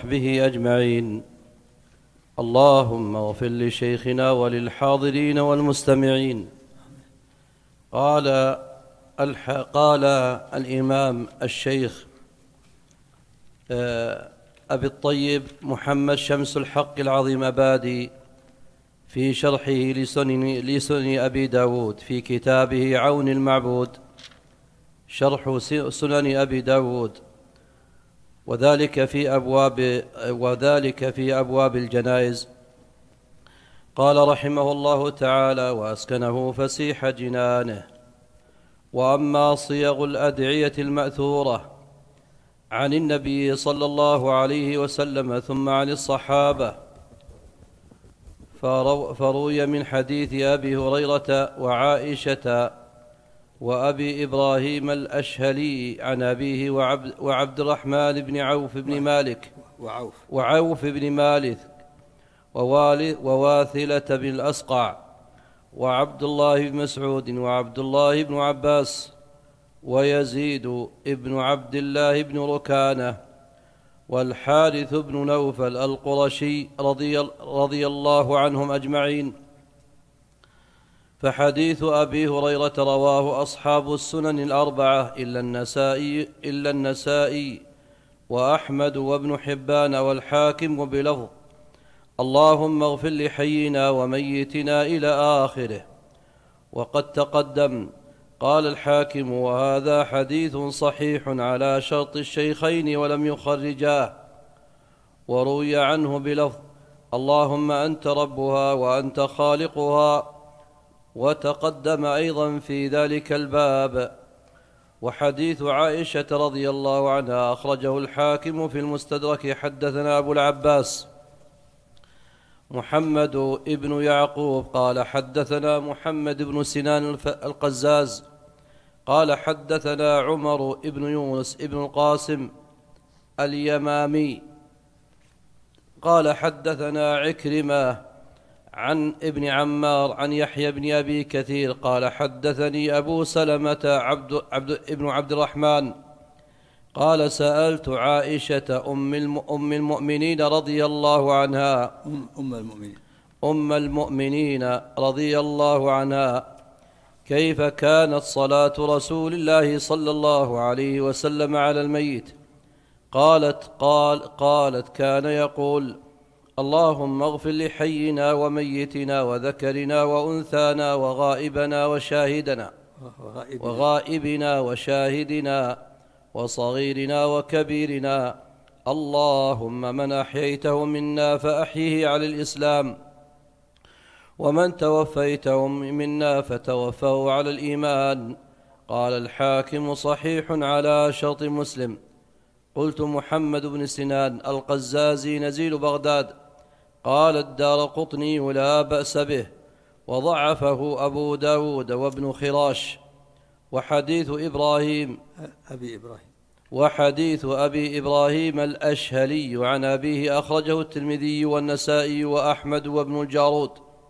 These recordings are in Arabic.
وصحبه أجمعين. اللهم اغفر لشيخنا وللحاضرين والمستمعين. قال الإمام الشيخ أبي الطيب محمد شمس الحق العظيم أبادي في شرحه لسنن أبي داود في كتابه عون المعبود، شرح سنن أبي داود، وذلك في أبواب الجنائز. قال رحمه الله تعالى: وأسكنه فسيح جنانه. وأما صيغ الأدعية المأثورة عن النبي صلى الله عليه وسلم ثم عن الصحابة فروي من حديث أبي هريرة وعائشة وأبي إبراهيم الأشهلي عن أبيه وعبد الرحمن بن عوف بن مالك وعوف بن مالك وواثلة بن الأسقع وعبد الله بن مسعود وعبد الله بن عباس ويزيد بن عبد الله بن ركانة والحارث بن نوفل القرشي رضي الله عنهم أجمعين. فحديث أبي هريرة رواه أصحاب السنن الأربعة إلا النسائي وأحمد وابن حبان والحاكم بلفظ: اللهم اغفر لحينا وميتنا إلى آخره. وقد تقدم. قال الحاكم: وهذا حديث صحيح على شرط الشيخين ولم يخرجاه. وروي عنه بلفظ: اللهم أنت ربها وأنت خالقها. وتقدم أيضا في ذلك الباب. وحديث عائشة رضي الله عنها أخرجه الحاكم في المستدرك. حدثنا أبو العباس محمد ابن يعقوب قال حدثنا محمد بن سنان القزاز قال حدثنا عمر ابن يونس ابن القاسم اليمامي قال حدثنا عكرمة عن ابن عمار عن يحيى بن أبي كثير قال حدثني أبو سلمة ابن عبد الرحمن قال سألت عائشة أم المؤمنين رضي الله عنها أم المؤمنين رضي الله عنها كيف كانت صلاة رسول الله صلى الله عليه وسلم على الميت. قالت كان يقول: اللهم اغفر لحينا وميتنا وذكرنا وأنثانا وغائبنا وشاهدنا وصغيرنا وكبيرنا. اللهم من أحييته منا فأحيه على الإسلام، ومن توفيته منا فتوفه على الإيمان. قال الحاكم: صحيح على شرط مسلم. قلت: محمد بن سنان القزازي نزيل بغداد. قال الدارقطني: لا بأس به، وضعفه أبو داود وابن خراش. وحديث أبي إبراهيم الأشهلي عن أبيه أخرجه الترمذي والنسائي وأحمد وابن الجارود.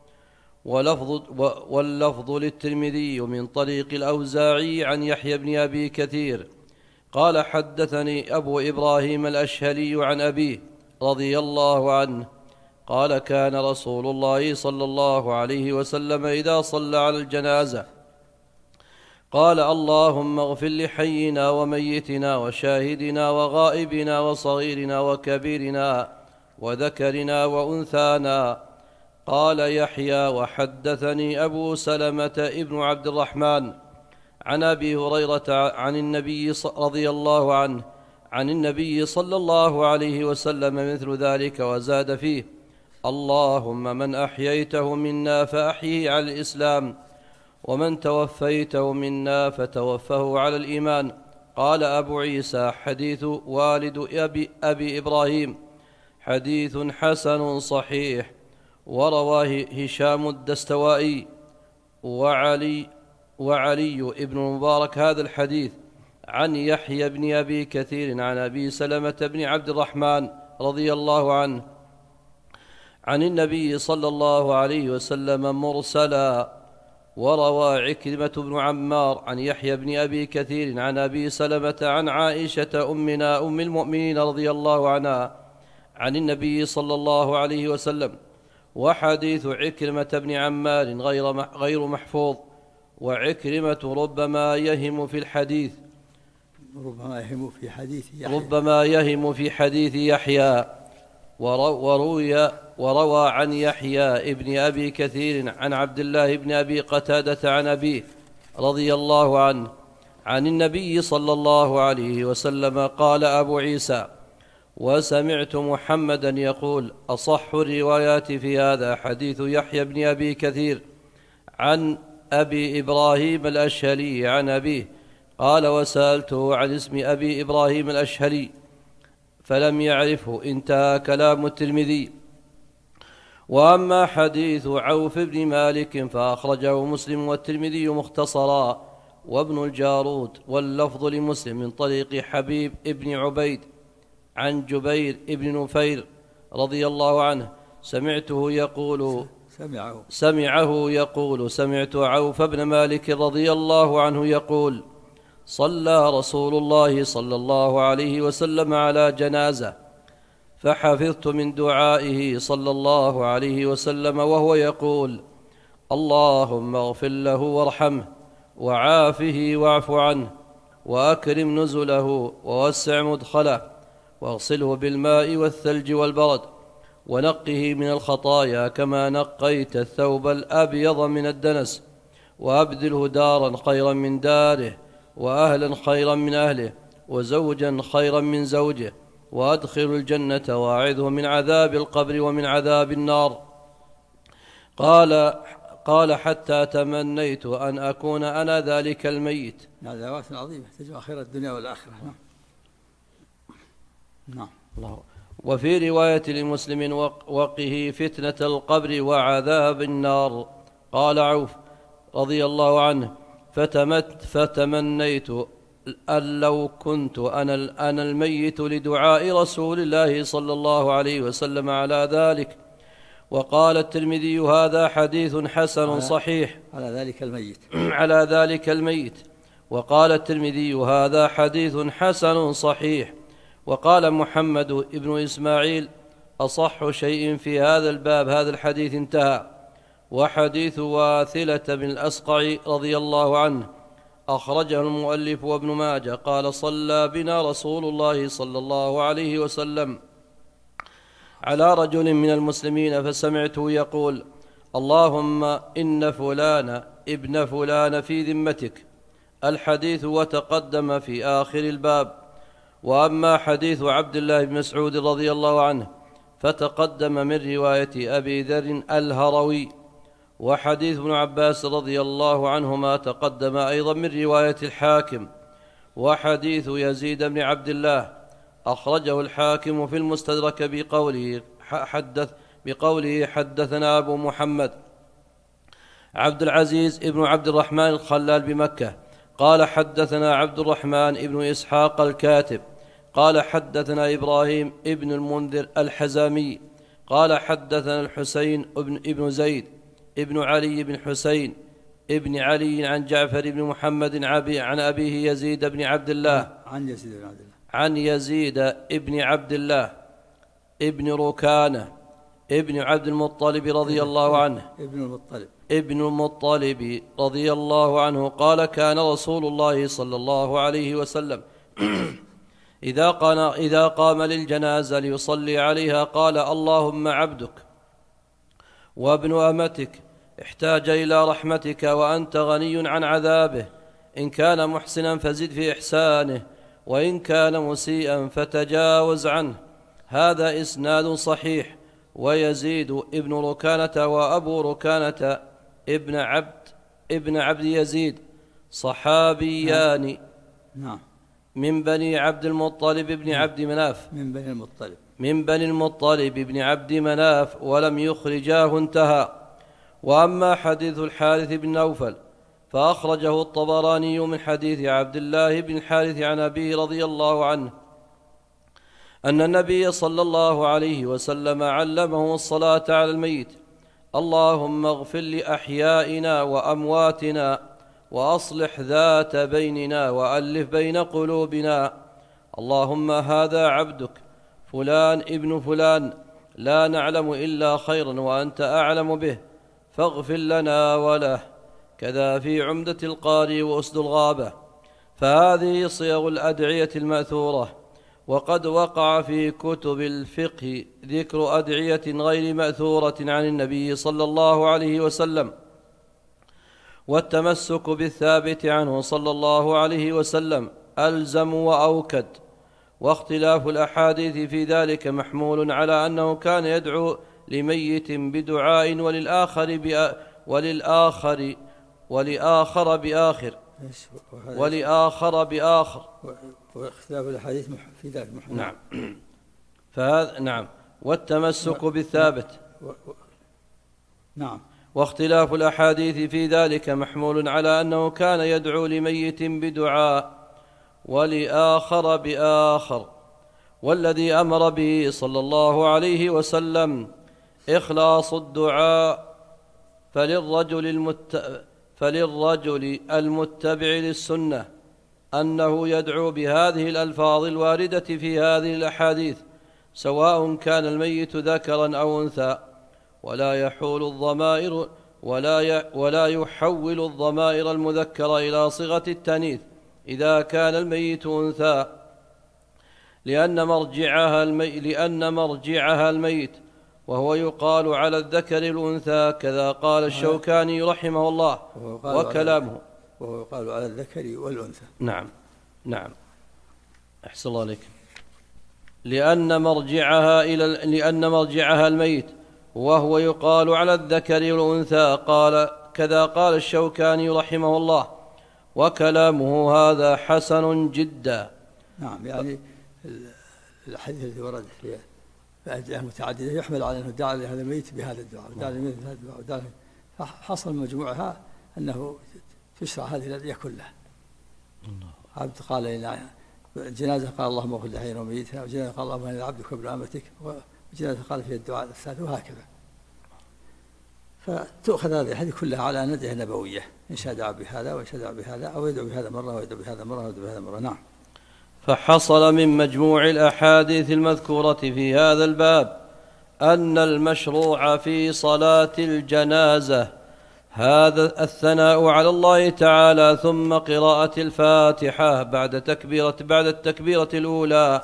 واللفظ للترمذي من طريق الأوزاعي عن يحيى بن أبي كثير قال حدثني أبو إبراهيم الأشهلي عن أبيه رضي الله عنه قال: كان رسول الله صلى الله عليه وسلم إذا صلى على الجنازة قال: اللهم اغفر لحينا وميتنا وشاهدنا وغائبنا وصغيرنا وكبيرنا وذكرنا وأنثانا. قال يحيى: وحدثني أبو سلمة ابن عبد الرحمن عن أبي هريرة عن النبي رضي الله عنه عن النبي صلى الله عليه وسلم مثل ذلك، وزاد فيه: اللهم من أحييته منا فأحيه على الإسلام، ومن توفيته منا فتوفه على الإيمان. قال أبو عيسى: حديث والد أبي إبراهيم حديث حسن صحيح. ورواه هشام الدستوائي وعلي ابن المبارك هذا الحديث عن يحيى بن أبي كثير عن أبي سلمة بن عبد الرحمن رضي الله عنه عن النبي صلى الله عليه وسلم مرسلا. وروى عكرمة بن عمار عن يحيى بن أبي كثير عن أبي سلمة عن عائشة أم المؤمنين رضي الله عنها عن النبي صلى الله عليه وسلم. وحديث عكرمة بن عمار غير محفوظ، وعكرمة ربما يهم في الحديث، ربما يهم في حديث يحيى. وروى عن يحيى ابن أبي كثير عن عبد الله بن أبي قتادة عن أبيه رضي الله عنه عن النبي صلى الله عليه وسلم قال أبو عيسى: وسمعت محمدا يقول: أصح الروايات في هذا حديث يحيى بن أبي كثير عن أبي إبراهيم الأشهلي عن أبيه. قال: وسألته عن اسم أبي إبراهيم الأشهلي فلم يعرفه. انتهى كلام الترمذي. وأما حديث عوف بن مالك فأخرجه مسلم والترمذي مختصرا وابن الجارود، واللفظ لمسلم من طريق حبيب ابن عبيد عن جبير ابن نفير رضي الله عنه سمعه يقول: سمعت عوف بن مالك رضي الله عنه يقول: صلى رسول الله صلى الله عليه وسلم على جنازة، فحفظت من دعائه صلى الله عليه وسلم وهو يقول: اللهم اغفر له وارحمه وعافه واعف عنه وأكرم نزله ووسع مدخله واغسله بالماء والثلج والبرد ونقه من الخطايا كما نقيت الثوب الأبيض من الدنس، وأبدله دارا خيرا من داره وأهلا خيرا من أهله وزوجا خيرا من زوجه، وأدخل الجنة وأعذه من عذاب القبر ومن عذاب النار. قال: حتى تمنيت أن أكون أنا ذلك الميت. هذا دعوات عظيمة تجمع خير الدنيا والآخرة. نعم. الله. وفي رواية لمسلم: وقه فتنة القبر وعذاب النار. قال عوف رضي الله عنه: فتمنيت أن لو كنت أنا الميت لدعاء رسول الله صلى الله عليه وسلم على ذلك. وقال الترمذي: هذا حديث حسن صحيح. على ذلك الميت. وقال الترمذي: هذا حديث حسن صحيح. وقال محمد ابن إسماعيل: أصح شيء في هذا الباب هذا الحديث. انتهى. وحديث واثلة بن الأسقع رضي الله عنه أخرجه المؤلف وابن ماجه قال: صلى بنا رسول الله صلى الله عليه وسلم على رجل من المسلمين فسمعته يقول: اللهم إن فلان ابن فلان في ذمتك. الحديث وتقدم في آخر الباب. وأما حديث عبد الله بن مسعود رضي الله عنه فتقدم من رواية أبي ذر الهروي. وحديث ابن عباس رضي الله عنهما تقدم أيضا من رواية الحاكم. وحديث يزيد بن عبد الله أخرجه الحاكم في المستدرك بقوله حدثنا أبو محمد عبد العزيز ابن عبد الرحمن الخلال بمكة قال: حدثنا عبد الرحمن ابن إسحاق الكاتب قال: حدثنا إبراهيم ابن المنذر الحزامي قال: حدثنا الحسين ابن زيد ابن علي بن حسين ابن علي عن جعفر بن محمد عن أبيه يزيد بن عبد الله عن يزيد بن عبد الله ابن ركانة ابن عبد المطلب رضي الله عنه ابن المطلب رضي الله عنه قال: كان رسول الله صلى الله عليه وسلم إذا قام للجنازة ليصلي عليها قال: اللهم عبدك وابن أمتك احتاج إلى رحمتك وأنت غني عن عذابه، إن كان محسنا فزد في إحسانه وإن كان مسيئا فتجاوز عنه. هذا إسناد صحيح. ويزيد ابن ركانة وأبو ركانة ابن عبد يزيد صحابيان من بني عبد المطلب بن عبد مناف من بني المطلب بن عبد مناف ولم يخرجاه. انتهى. وأما حديث الحارث بن نوفل فأخرجه الطبراني من حديث عبد الله بن الحارث عن أبيه رضي الله عنه أن النبي صلى الله عليه وسلم علمه الصلاة على الميت: اللهم اغفر لأحيائنا وأمواتنا وأصلح ذات بيننا وألف بين قلوبنا. اللهم هذا عبدك فلان ابن فلان لا نعلم إلا خيرا وأنت أعلم به فاغفر لنا وله. كذا في عمدة القاري وأسد الغابة. فهذه صيغ الأدعية المأثورة. وقد وقع في كتب الفقه ذكر أدعية غير مأثورة عن النبي صلى الله عليه وسلم، والتمسك بالثابت عنه صلى الله عليه وسلم ألزم وأوكد. واختلاف الأحاديث في ذلك محمول على أنه كان يدعو لميت بدعاء ولآخر بآخر. واختلاف الأحاديث في ذلك محمول. نعم. فهذا نعم. والتمسك بالثابت. نعم. واختلاف الأحاديث في ذلك محمول على أنه كان يدعو لميت بدعاء ولآخر بآخر. والذي أمر به صلى الله عليه وسلم إخلاص الدعاء فللرجل المتبع للسنة أنه يدعو بهذه الألفاظ الواردة في هذه الأحاديث، سواء كان الميت ذكرا أو أنثى، ولا يحول الضمائر المذكرة إلى صيغة التانيث إذا كان الميت أنثى، لأن مرجعها الميت، وهو يقال على الذكر الأنثى. كذا قال الشوكاني رحمه الله وكلامه. وهو يقال على الذكر والأنثى. نعم. نعم. أحسن الله عليك. لأن مرجعها الميت، وهو يقال على الذكر والأنثى. كذا قال الشوكاني رحمه الله وكلامه هذا حسن جدا. نعم. يعني الحديث الذي ورد في أدعية متعددة يحمل على أنه دعا لهذا الميت بهذا الدعاء ودعا للميت بهذا الدعاء، فحصل مجموعها أنه تشرع هذه الأدعية كلها. عبد قال إلى الجنازة قال اللهم اغفر لحينا وميتنا، وجنازة قال اللهم إنا عبدك وابن أمتك، وجنازة قال فيها الدعاء الثالث، وهكذا. فتؤخذ هذه الحديث كلها على أن أدعية نبوية، إن شاء دعا بهذا وإن شاء دعا بهذا، أو يدعو بهذا مرة ويدعو بهذا مرة ويدعو بهذا مرة. نعم. فحصل من مجموع الأحاديث المذكورة في هذا الباب أن المشروع في صلاة الجنازة هذا الثناء على الله تعالى، ثم قراءة الفاتحة بعد التكبيرة الأولى،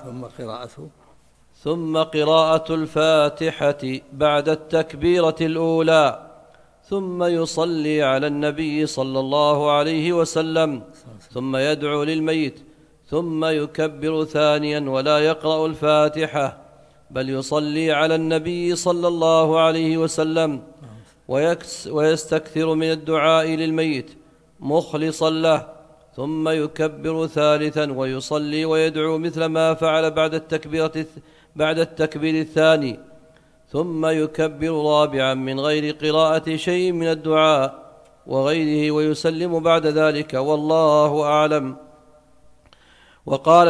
ثم قراءة الفاتحة بعد التكبيرة الأولى، ثم يصلي على النبي صلى الله عليه وسلم، ثم يدعو للميت، ثم يكبر ثانيا ولا يقرأ الفاتحة بل يصلي على النبي صلى الله عليه وسلم، ويستكثر من الدعاء للميت مخلصا له، ثم يكبر ثالثا ويصلي ويدعو مثل ما فعل بعد التكبير الثاني، ثم يكبر رابعا من غير قراءة شيء من الدعاء وغيره ويسلم بعد ذلك، والله أعلم. وقال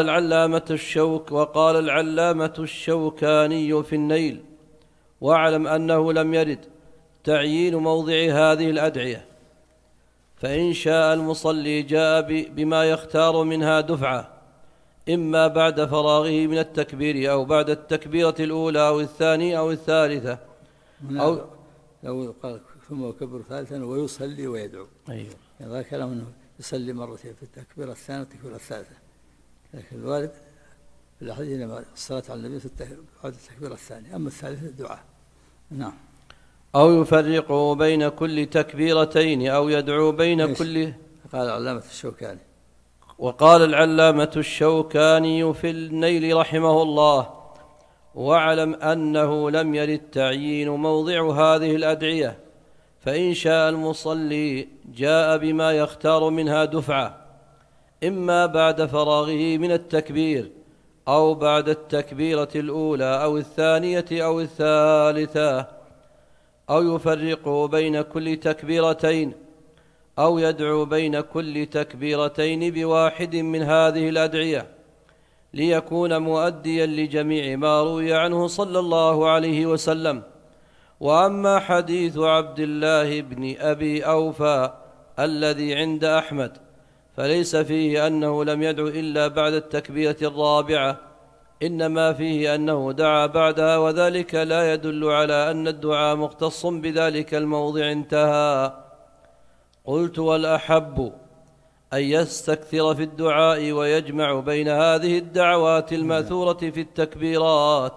العلامة الشوكاني في النيل: واعلم أنه لم يرد تعيين موضع هذه الأدعية، فإن شاء المصلي جاء بما يختار منها دفعة، إما بعد فراغه من التكبير أو بعد التكبيرة الأولى أو الثانية أو الثالثة، أو لو قال ثم يكبر ثالثا ويصلي ويدعو. أيوه. يعني هذا كلام أنه يصلي مرتين في التكبيرة الثانية والتكبيرة الثالثة، لكن الوارد في الحديث إنما الصلاة على النبي بعد التكبيرة الثانية، أما الثالثة الدعاء. نعم. أو يفرق بين كل تكبيرتين أو يدعو بين كل. قال العلامة الشوكاني. وقال العلامة الشوكاني في النيل رحمه الله: واعلم أنه لم يرد تعيين موضع هذه الأدعية، فإن شاء المصلي جاء بما يختار منها دفعة، إما بعد فراغه من التكبير أو بعد التكبيرة الأولى أو الثانية أو الثالثة، أو يفرق بين كل تكبيرتين أو يدعو بين كل تكبيرتين بواحد من هذه الأدعية، ليكون مؤديا لجميع ما روي عنه صلى الله عليه وسلم. وأما حديث عبد الله بن أبي أوفى الذي عند أحمد فليس فيه أنه لم يدعو إلا بعد التكبيرة الرابعة إنما فيه أنه دعا بعدها، وذلك لا يدل على أن الدعاء مختص بذلك الموضع. انتهى. قلت: والأحب أن يستكثر في الدعاء ويجمع بين هذه الدعوات المأثورة في التكبيرات،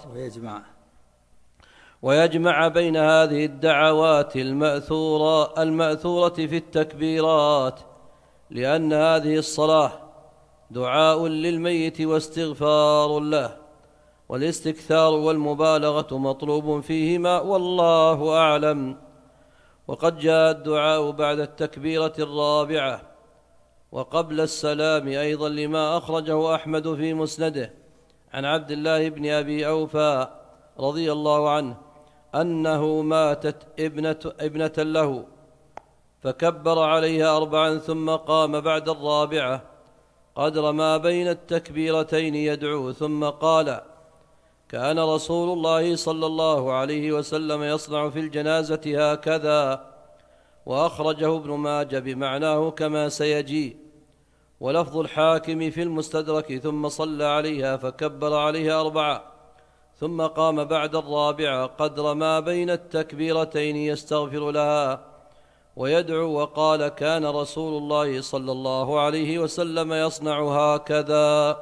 ويجمع بين هذه الدعوات المأثورة في التكبيرات، لأن هذه الصلاة دعاء للميت واستغفار له، والاستكثار والمبالغة مطلوب فيهما، والله أعلم. وقد جاء الدعاء بعد التكبيرة الرابعة وقبل السلام أيضا، لما أخرجه أحمد في مسنده عن عبد الله بن أبي أوفى رضي الله عنه أنه ماتت ابنة له، فكبر عليها 4 ثم قام بعد الرابعة قدر ما بين التكبيرتين يدعو، ثم قال: كان رسول الله صلى الله عليه وسلم يصنع في الجنازة هكذا. وأخرجه ابن ماجه بمعناه كما سيجي. ولفظ الحاكم في المستدرك: ثم صلى عليها فكبر عليها 4 ثم قام بعد الرابعة قدر ما بين التكبيرتين يستغفر لها ويدعو، وقال: كان رسول الله صلى الله عليه وسلم يصنع هكذا.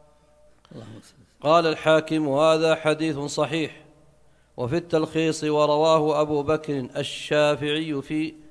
قال الحاكم: هذا حديث صحيح. وفي التلخيص: ورواه أبو بكر الشافعي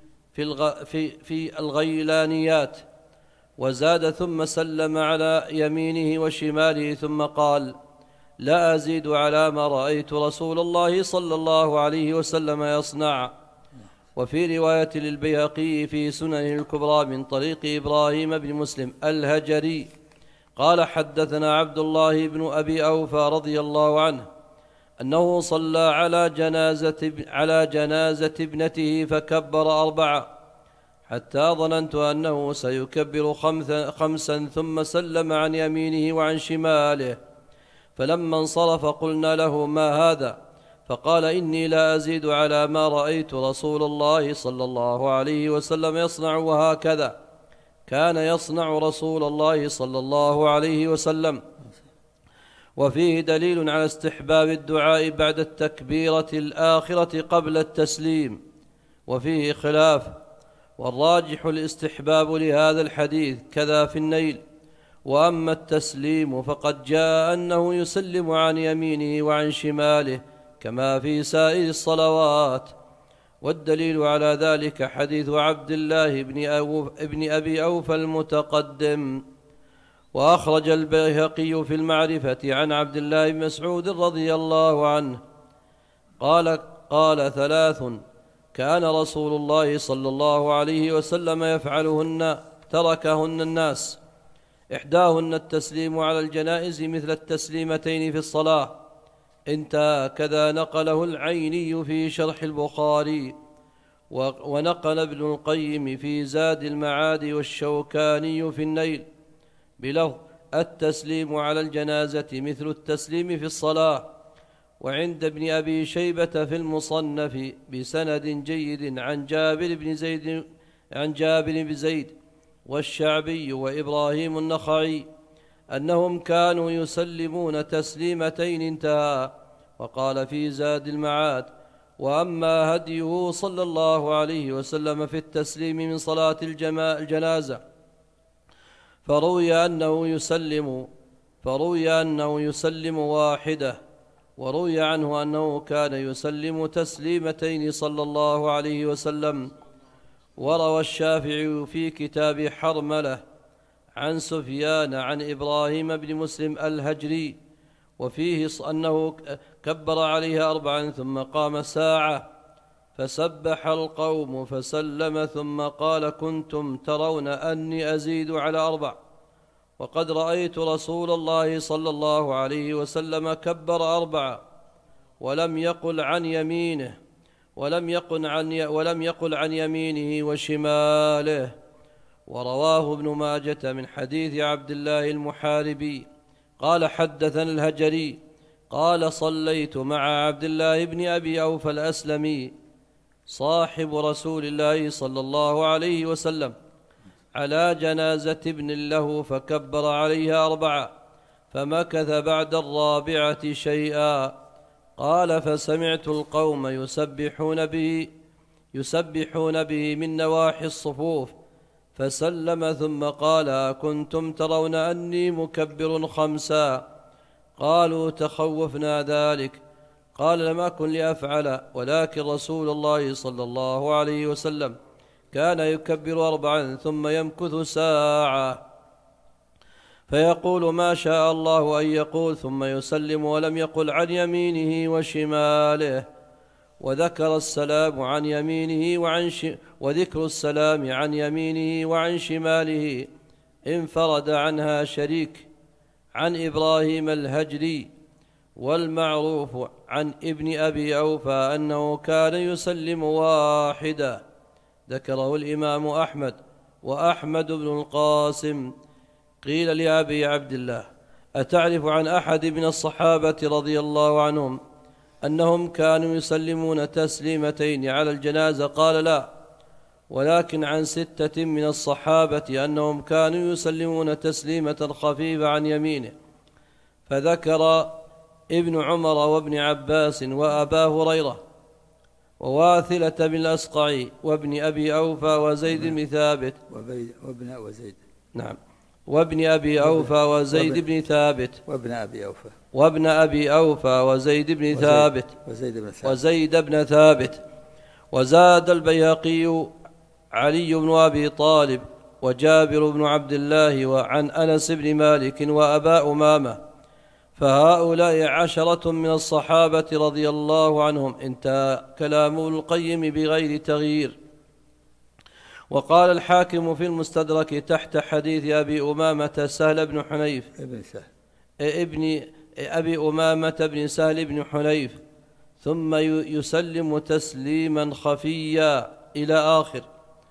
في الغيلانيات، وزاد: ثم سلم على يمينه وشماله ثم قال: لا أزيد على ما رأيت رسول الله صلى الله عليه وسلم يصنع. وفي رواية للبيهقي في سننه الكبرى من طريق إبراهيم بن مسلم الهجري قال: حدثنا عبد الله بن أبي أوفى رضي الله عنه أنه صلى على جنازة ابنته فكبر 4 حتى ظننت أنه سيكبر 5 ثم سلم عن يمينه وعن شماله، فلما انصرف قلنا له: ما هذا؟ فقال: إني لا أزيد على ما رأيت رسول الله صلى الله عليه وسلم يصنع، وهكذا كان يصنع رسول الله صلى الله عليه وسلم. وفيه دليل على استحباب الدعاء بعد التكبيرة الآخرة قبل التسليم، وفيه خلاف، والراجح الاستحباب لهذا الحديث كذا في النيل. وأما التسليم فقد جاء أنه يسلم عن يمينه وعن شماله كما في سائر الصلوات، والدليل على ذلك حديث عبد الله بن أبي أوفى المتقدم. وأخرج البيهقي في المعرفة عن عبد الله بن مسعود رضي الله عنه قال 3 كان رسول الله صلى الله عليه وسلم يفعلهن تركهن الناس: إحداهن التسليم على الجنائز مثل التسليمتين في الصلاة. انتهى. كذا نقله العيني في شرح البخاري، ونقل ابن القيم في زاد المعاد والشوكاني في النيل بلفظ: التسليم على الجنازة مثل التسليم في الصلاة. وعند ابن أبي شيبة في المصنف بسند جيد عن جابر بن زيد والشعبي وإبراهيم النخعي أنهم كانوا يسلمون تسليمتين. انتهى. وقال في زاد المعاد: وأما هديه صلى الله عليه وسلم في التسليم من صلاة الجنازة فروي أنه يسلم 1، وروي عنه أنه كان يسلم تسليمتين صلى الله عليه وسلم. وروى الشافعي في كتاب حرملة عن سفيان عن إبراهيم بن مسلم الهجري وفيه أنه كبر عليها 4 ثم قام ساعة فسبح القوم فسلم ثم قال: كنتم ترون أني أزيد على 4 وقد رأيت رسول الله صلى الله عليه وسلم كبر 4 ولم يقل عن يمينه وشماله. ورواه ابن ماجة من حديث عبد الله المحاربي قال: حدثنا الهجري قال: صليت مع عبد الله بن أبي أوفى الأسلمي صاحب رسول الله صلى الله عليه وسلم على جنازة ابن له فكبر عليها 4 فمكث بعد الرابعة شيئا. قال فسمعت القوم يسبحون به من نواحي الصفوف، فسلم ثم قال: كنتم ترون أني مكبر 5؟ قالوا: تخوفنا ذلك. قال: لم أكن لأفعل، ولكن رسول الله صلى الله عليه وسلم كان يكبر 4 ثم يمكث ساعة، فيقول ما شاء الله أن يقول، ثم يسلم ولم يقل عن يمينه وشماله. وذكر السلام عن يمينه وذكر السلام عن يمينه وعن شماله انفرد عنها شريك عن إبراهيم الهجري. والمعروف عن ابن أبي أوفى أنه كان يسلم واحدا. ذكره الإمام أحمد وأحمد بن القاسم. قيل لأبي عبد الله: أتعرف عن أحد من الصحابة رضي الله عنهم أنهم كانوا يسلمون تسليمتين على الجنازة؟ قال: لا، ولكن عن 6 من الصحابة أنهم كانوا يسلمون تسليمة خفيفة عن يمينه. فذكر ابن عمر وابن عباس وأبا هريرة وواثلة بن الأسقع وابن أبي أوفى وزيد بن ثابت وابن أبي أوفى وزيد بن ثابت وابن أبي أوفى وزيد بن ثابت وزيد بن ثابت. وزاد البيهقي علي بن أبي طالب وجابر بن عبد الله وعن أنس بن مالك وأبا أمامة، فهؤلاء 10 من الصحابة رضي الله عنهم. انتهى كلام ابن القيم بغير تغيير. وقال الحاكم في المستدرك تحت حديث أبي أمامة سهل بن حنيف ابن أبي أمامة بن سهل بن حنيف: ثم يسلم تسليما خفيا إلى آخر.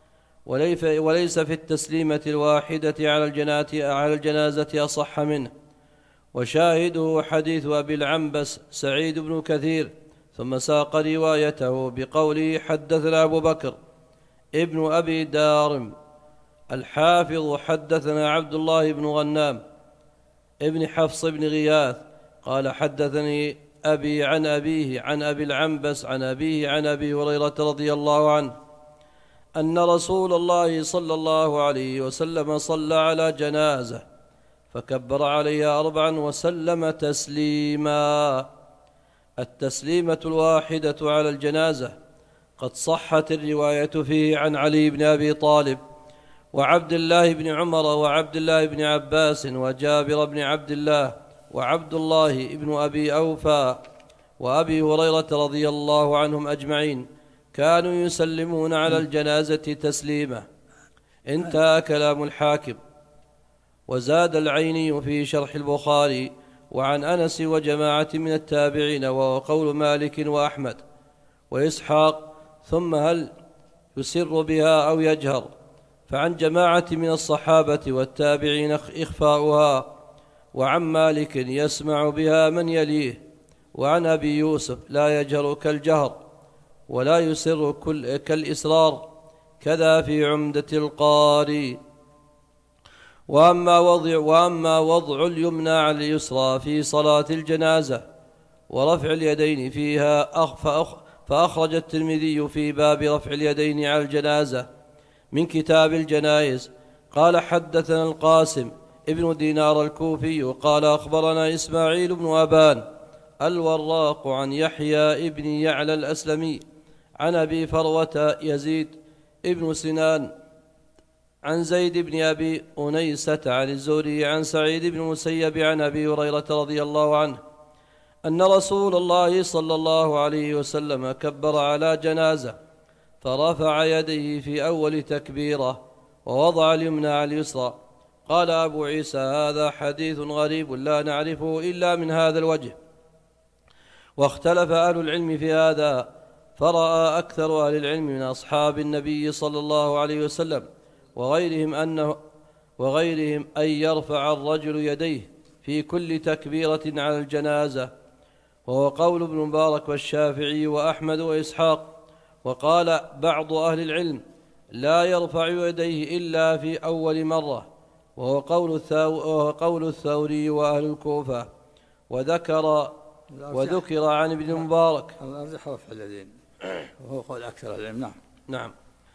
وليس في التسليمة الواحدة على الجنازة أصح منه. وشاهده حديث أبي العنبس سعيد بن كثير. ثم ساق روايته بقوله: حدثنا أبو بكر ابن أبي دارم الحافظ حدثنا عبد الله بن غنام ابن حفص بن غياث قال: حدثني أبي عن أبيه عن أبي العنبس عن أبيه عن أبي هريرة رضي الله عنه أن رسول الله صلى الله عليه وسلم صلى على جنازة فكبر عليها 4 وسلم تسليما. التسليمة الواحدة على الجنازة قد صحت الرواية فيه عن علي بن أبي طالب وعبد الله بن عمر وعبد الله بن عباس وجابر بن عبد الله وعبد الله بن أبي أوفى وأبي هريرة رضي الله عنهم أجمعين كانوا يسلمون على الجنازة تسليمة. انتهى كلام الحاكم. وزاد العيني في شرح البخاري: وعن أنس وجماعة من التابعين، وهو قول مالك وأحمد وإسحاق: ثم هل يسر بها أو يجهر؟ فعن جماعة من الصحابة والتابعين إخفاؤها، وعن مالك يسمع بها من يليه، وعن أبي يوسف لا يجهر كالجهر ولا يسر كالإسرار، كذا في عمدة القاري. وأما وضع اليمنى على اليسرى في صلاة الجنازة ورفع اليدين فيها فأخرج الترمذي في باب رفع اليدين على الجنازة من كتاب الجنائز. قال: حدثنا القاسم ابن دينار الكوفي قال: أخبرنا إسماعيل بن أبان الوراق عن يحيى ابن يعلى الأسلمي عن أبي فروة يزيد ابن سنان عن زيد بن أبي أنيسة عن الزهري عن سعيد بن المسيب عن أبي هريرة رضي الله عنه أن رسول الله صلى الله عليه وسلم كبر على جنازة فرفع يديه في أول تكبيرة ووضع اليمنى على اليسرى. قال أبو عيسى: هذا حديث غريب لا نعرفه إلا من هذا الوجه. واختلف أهل العلم في هذا، فرأى أكثر أهل العلم من أصحاب النبي صلى الله عليه وسلم وغيرهم أن يرفع الرجل يديه في كل تكبيرة على الجنازة، وهو قول ابن مبارك والشافعي وأحمد وإسحاق. وقال بعض أهل العلم: لا يرفع يديه إلا في أول مرة، وهو قول الثوري وأهل الكوفة. وذكر عن ابن المبارك. الأرجح رفع اليدين وهو قول أكثر العلم. نعم.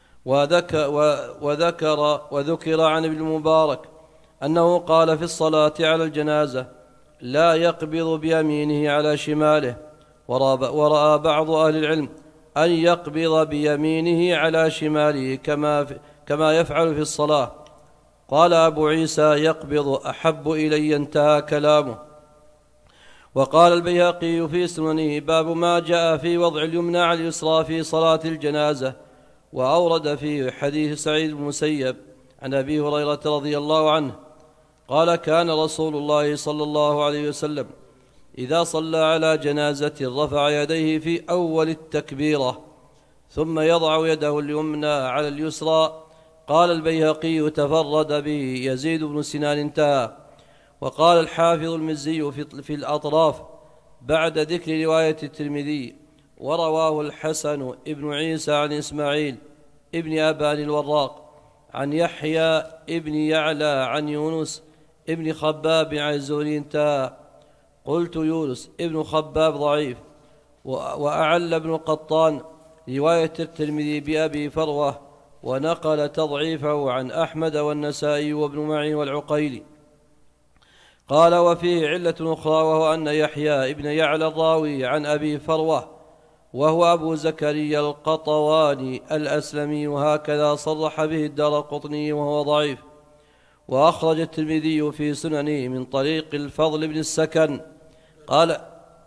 وذكر عن ابن المبارك أنه قال في الصلاة على الجنازة: لا يقبض بيمينه على شماله. ورأى بعض أهل العلم أن يقبض بيمينه على شماله كما يفعل في الصلاة. قال أبو عيسى: يقبض أحب إلي. انتهى كلامه. وقال البيهقي في سننه: باب ما جاء في وضع اليمنى على اليسرى في صلاة الجنازة. وأورد فيه حديث سعيد بن المسيب عن أبي هريرة رضي الله عنه قال: كان رسول الله صلى الله عليه وسلم إذا صلى على جنازة رفع يديه في أول التكبيرة ثم يضع يده اليمنى على اليسرى. قال البيهقي: تفرد به يزيد بن سنان. انتهى. وقال الحافظ المزي في الأطراف بعد ذكر رواية الترمذي: ورواه الحسن ابن عيسى عن إسماعيل ابن أبان الوراق عن يحيى ابن يعلى عن يونس ابن خباب عن الزهري. انتهى. قلت: يونس ابن خباب ضعيف. وأعل ابن قطان رواية الترمذي بأبي فروة ونقل تضعيفه عن أحمد والنسائي وابن معين والعقيلي. قال: وفيه علة أخرى، وهو أن يحيى ابن يعلى الراوي عن أبي فروة وهو أبو زكريا القطواني الأسلمي، وهكذا صرح به الدارقطني وهو ضعيف. وأخرج الترمذي في سننه من طريق الفضل بن السكن قال: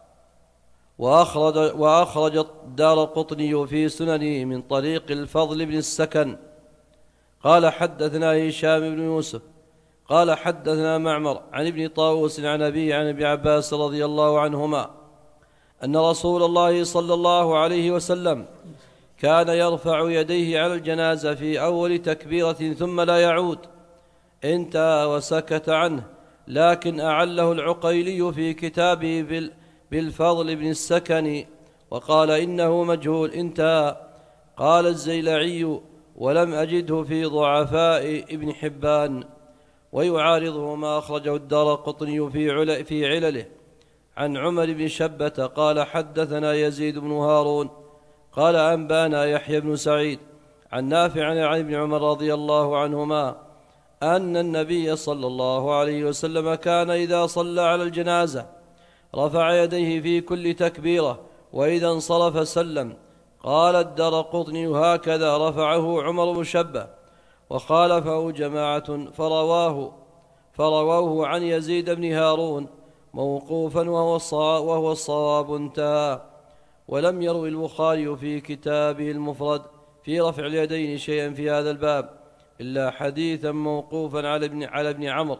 وأخرج الدارقطني في سننه من طريق الفضل بن السكن قال: حدثنا هشام بن يوسف قال: حدثنا معمر عن ابن طاووس عن أبي عن ابن عباس رضي الله عنهما أن رسول الله صلى الله عليه وسلم كان يرفع يديه على الجنازة في أول تكبيرة ثم لا يعود. انتهى وسكت عنه، لكن أعله العقيلي في كتابه بالفضل بن السكن وقال: إنه مجهول. انتهى. قال الزيلعي: ولم أجده في ضعفاء ابن حبان. ويعارضه ما أخرجه الدارقطني في علله عن عمر بن شبة قال: حدثنا يزيد بن هارون قال: أنبانا يحيى بن سعيد عن نافع عن ابن عمر رضي الله عنهما أن النبي صلى الله عليه وسلم كان إذا صلى على الجنازة رفع يديه في كل تكبيرة وإذا انصرف سلم. قال الدارقطني: هكذا رفعه عمر بن شبة. وخالفه جماعة فرووه عن يزيد بن هارون موقوفا وهو الصواب. انتهى. ولم يروي البخاري في كتابه المفرد في رفع اليدين شيئا في هذا الباب إلا حديثا موقوفا على ابن عمرو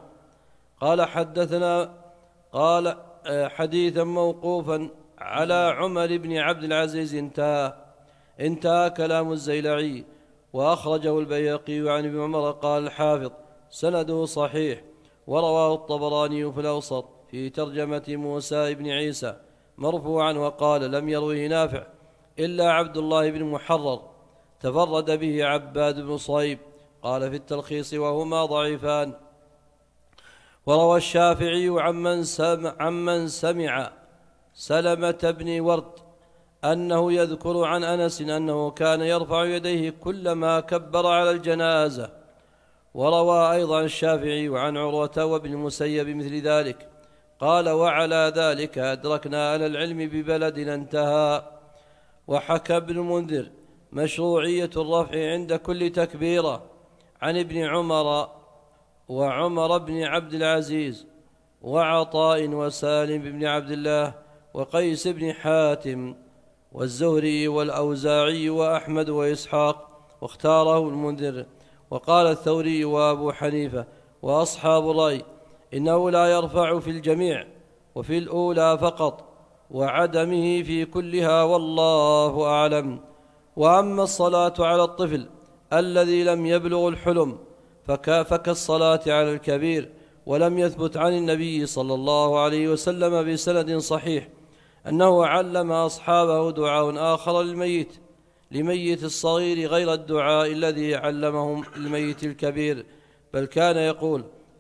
قال حديثا موقوفا على عمر بن عبد العزيز. انتهى كلام الزيلعي. وأخرجه البيهقي عن ابن عمر. قال الحافظ: سنده صحيح. ورواه الطبراني في الأوسط في ترجمة موسى بن عيسى مرفوعا وقال: لم يروه نافع إلا عبد الله بن محرر، تفرد به عباد بن صهيب. قال في التلخيص: وهما ضعيفان. وروى الشافعي عمن سمع سلمة بن ورد أنه يذكر عن أنس أنه كان يرفع يديه كلما كبر على الجنازة. وروى أيضا الشافعي وعن عروة وابن المسيب مثل ذلك. قال: وعلى ذلك أدركنا على العلم ببلدنا. انتهى. وحكى ابن المنذر مشروعية الرفع عند كل تكبيرة عن ابن عمر وعمر بن عبد العزيز وعطاء وسالم بن عبد الله وقيس بن حاتم والزهري والأوزاعي وأحمد وإسحاق، واختاره المنذر. وقال الثوري وأبو حنيفة وأصحاب الرأي إنه لا يرفع في الجميع وفي الأولى فقط وعدمه في كلها، والله أعلم. وأما الصلاة على الطفل الذي لم يبلغ الحلم فكالصلاة على الكبير. ولم يثبت عن النبي صلى الله عليه وسلم بسند صحيح أنه علم أصحابه دعاء آخر لميت الصغير غير الدعاء الذي علمهم الميت الكبير، بل كان يقول: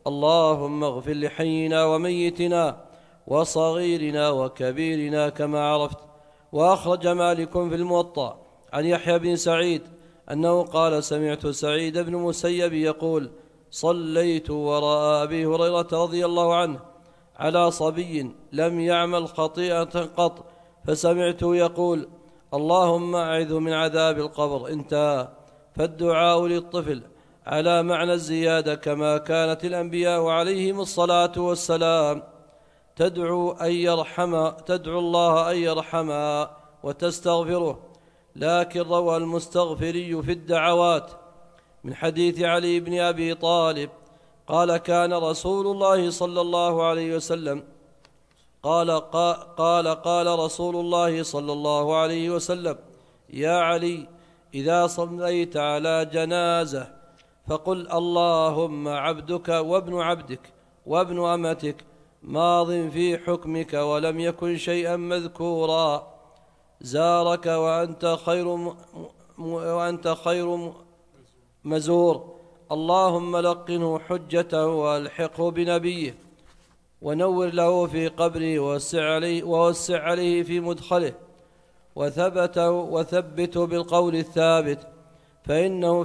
اللهم اغفر لحينا وميتنا وصغيرنا وكبيرنا كما عرفت. وأخرج مالك في الموطأ عن يحيى بن سعيد أنه قال سمعت سعيد بن المسيب يقول صليت وراء أبي هريرة رضي الله عنه على صبي لم يعمل خطيئة قط، فسمعته يقول اللهم أعذه من عذاب القبر، انتهى. فالدعاء للطفل على معنى الزيادة كما كانت الأنبياء عليهم الصلاة والسلام تدعو الله أن يرحمها وتستغفره. لكن روى المستغفري في الدعوات من حديث علي بن أبي طالب قال كان رسول الله صلى الله عليه وسلم قال رسول الله صلى الله عليه وسلم يا علي إذا صليت على جنازة فقل اللهم عبدك وابن عبدك وابن أمتك ماض في حكمك ولم يكن شيئا مذكورا، زارك وأنت خير مزور، اللهم لقنه حجته وألحقه بنبيه ونور له في قبره ووسع عليه في مدخله وثبته بالقول الثابت، فإنه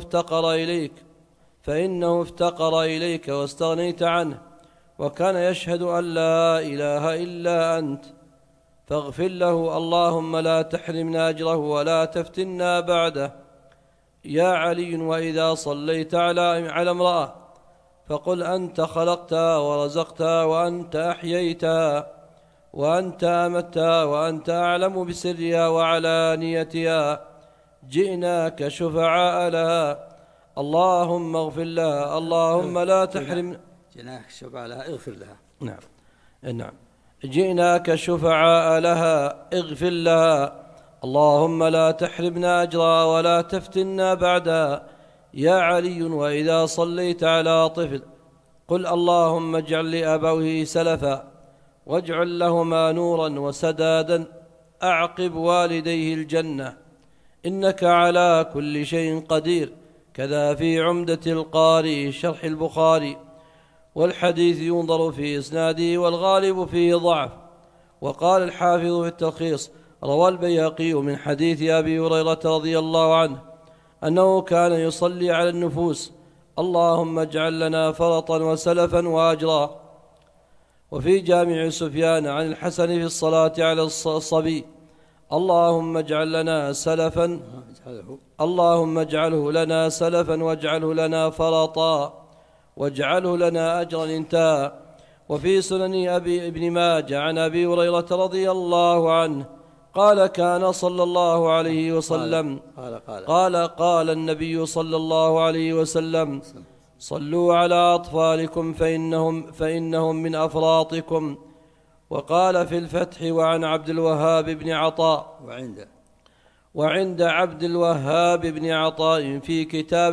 افتقر إليك واستغنيت عنه، وكان يشهد أن لا إله إلا أنت فاغفر له، اللهم لا تحرمنا أجره ولا تفتنا بعده. يا علي وإذا صليت على امرأة فقل أنت خلقتها ورزقتها وأنت أحييتها وأنت أمتها وأنت أعلم بسرها وعلانيتها، جئناك شفعاء لها، اللهم اغفر لها، اللهم لا تحرمنا. جئناك شفعاء لها اغفر لها. نعم. جئناك شفعاء لها اغفر لها، اللهم لا تحرمنا أجرها ولا تفتنا بعدها. يا علي وإذا صليت على طفل قل اللهم اجعل لأبويه سلفا واجعل لهما نورا وسدادا، أعقب والديه الجنة، إنك على كل شيء قدير. كذا في عمدة القاري شرح البخاري. والحديث ينظر في إسناده والغالب فيه ضعف. وقال الحافظ في التلخيص روى البيهقي من حديث أبي هريرة رضي الله عنه أنه كان يصلي على النفوس اللهم اجعل لنا فرطا وسلفا وأجرا. وفي جامع سفيان عن الحسن في الصلاة على الصبي اللهم اجعل لنا سلفا، اللهم اجعله لنا سلفا واجعله لنا فرطا واجعله لنا أجرا، انتهى. وفي سنن ابن ماجه عن أبي هريرة رضي الله عنه قال كان صلى الله عليه وسلم قال النبي صلى الله عليه وسلم صلوا على أطفالكم فإنهم من أفراطكم. وقال في الفتح وعن عبد الوهاب بن عطاء وعند عبد الوهاب بن عطاء في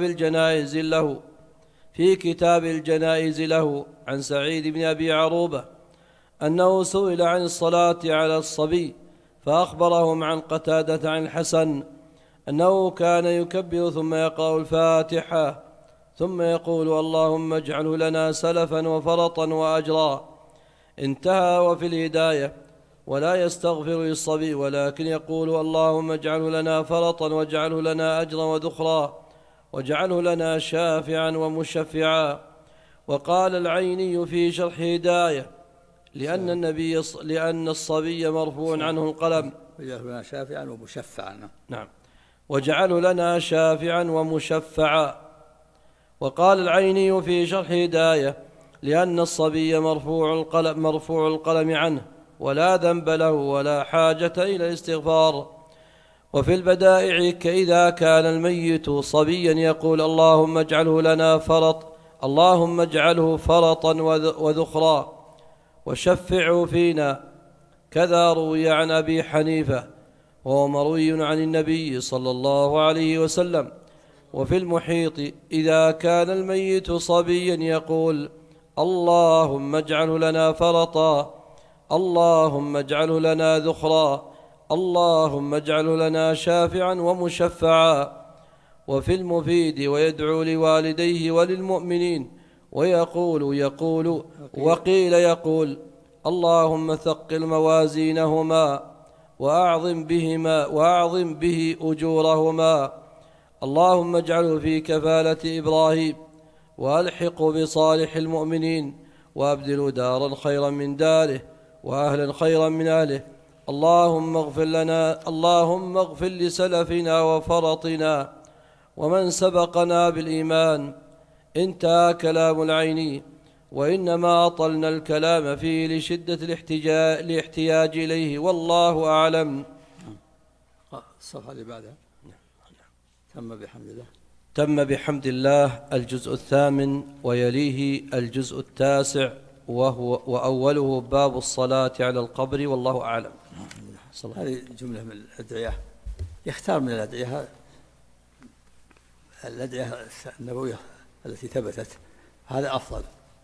كتاب الجنائز له عن سعيد بن أبي عروبة أنه سئل عن الصلاة على الصبي فأخبرهم عن قتادة عن الحسن أنه كان يكبر ثم يقرأ الفاتحة ثم يقول اللهم اجعله لنا سلفا وفرطا وأجرا، انتهى. وفي الهداية ولا يستغفر للصبي ولكن يقول اللهم اجعله لنا فرطا واجعله لنا أجرا وذخرا واجعله لنا شافعا ومشفعا. وقال العيني في شرح هداية لأن الصبي مرفوع عنه القلم، وجعله لنا شافعا ومشفعا. نعم، وجعله لنا شافعا ومشفعا. وقال العيني في شرح هداية لأن الصبي مرفوع القلم عنه ولا ذنب له ولا حاجة إلى الاستغفار. وفي البدائع كإذا كان الميت صبيا يقول اللهم اجعله لنا اللهم اجعله فرطا وذخرا وشفعه فينا. كذا روي عن أبي حنيفة وهو مروي عن النبي صلى الله عليه وسلم. وفي المحيط إذا كان الميت صبيا يقول اللهم اجعله لنا فرطا، اللهم اجعله لنا ذخرا، اللهم اجعله لنا شافعا ومشفعا. وفي المفيد ويدعو لوالديه وللمؤمنين يقول وقيل يقول اللهم ثقل موازينهما وأعظم به أجورهما. اللهم اجعله في كفالة إبراهيم وألحقه بصالح المؤمنين وأبدل دارا خيرا من داره وأهلا خيرا من أهله. اللهم اغفر لسلفنا وفرطنا ومن سبقنا بالإيمان. انتهى كلام العيني، وإنما أطلنا الكلام فيه لشدة الاحتياج إليه، والله أعلم. الصفحة اللي بعدها تم بحمد الله الجزء 8 ويليه الجزء 9 وأوله باب الصلاة على القبر، والله أعلم. هذه جملة من الأدعية، يختار من الأدعية النبوية التي ثبتت، هذا أفضل.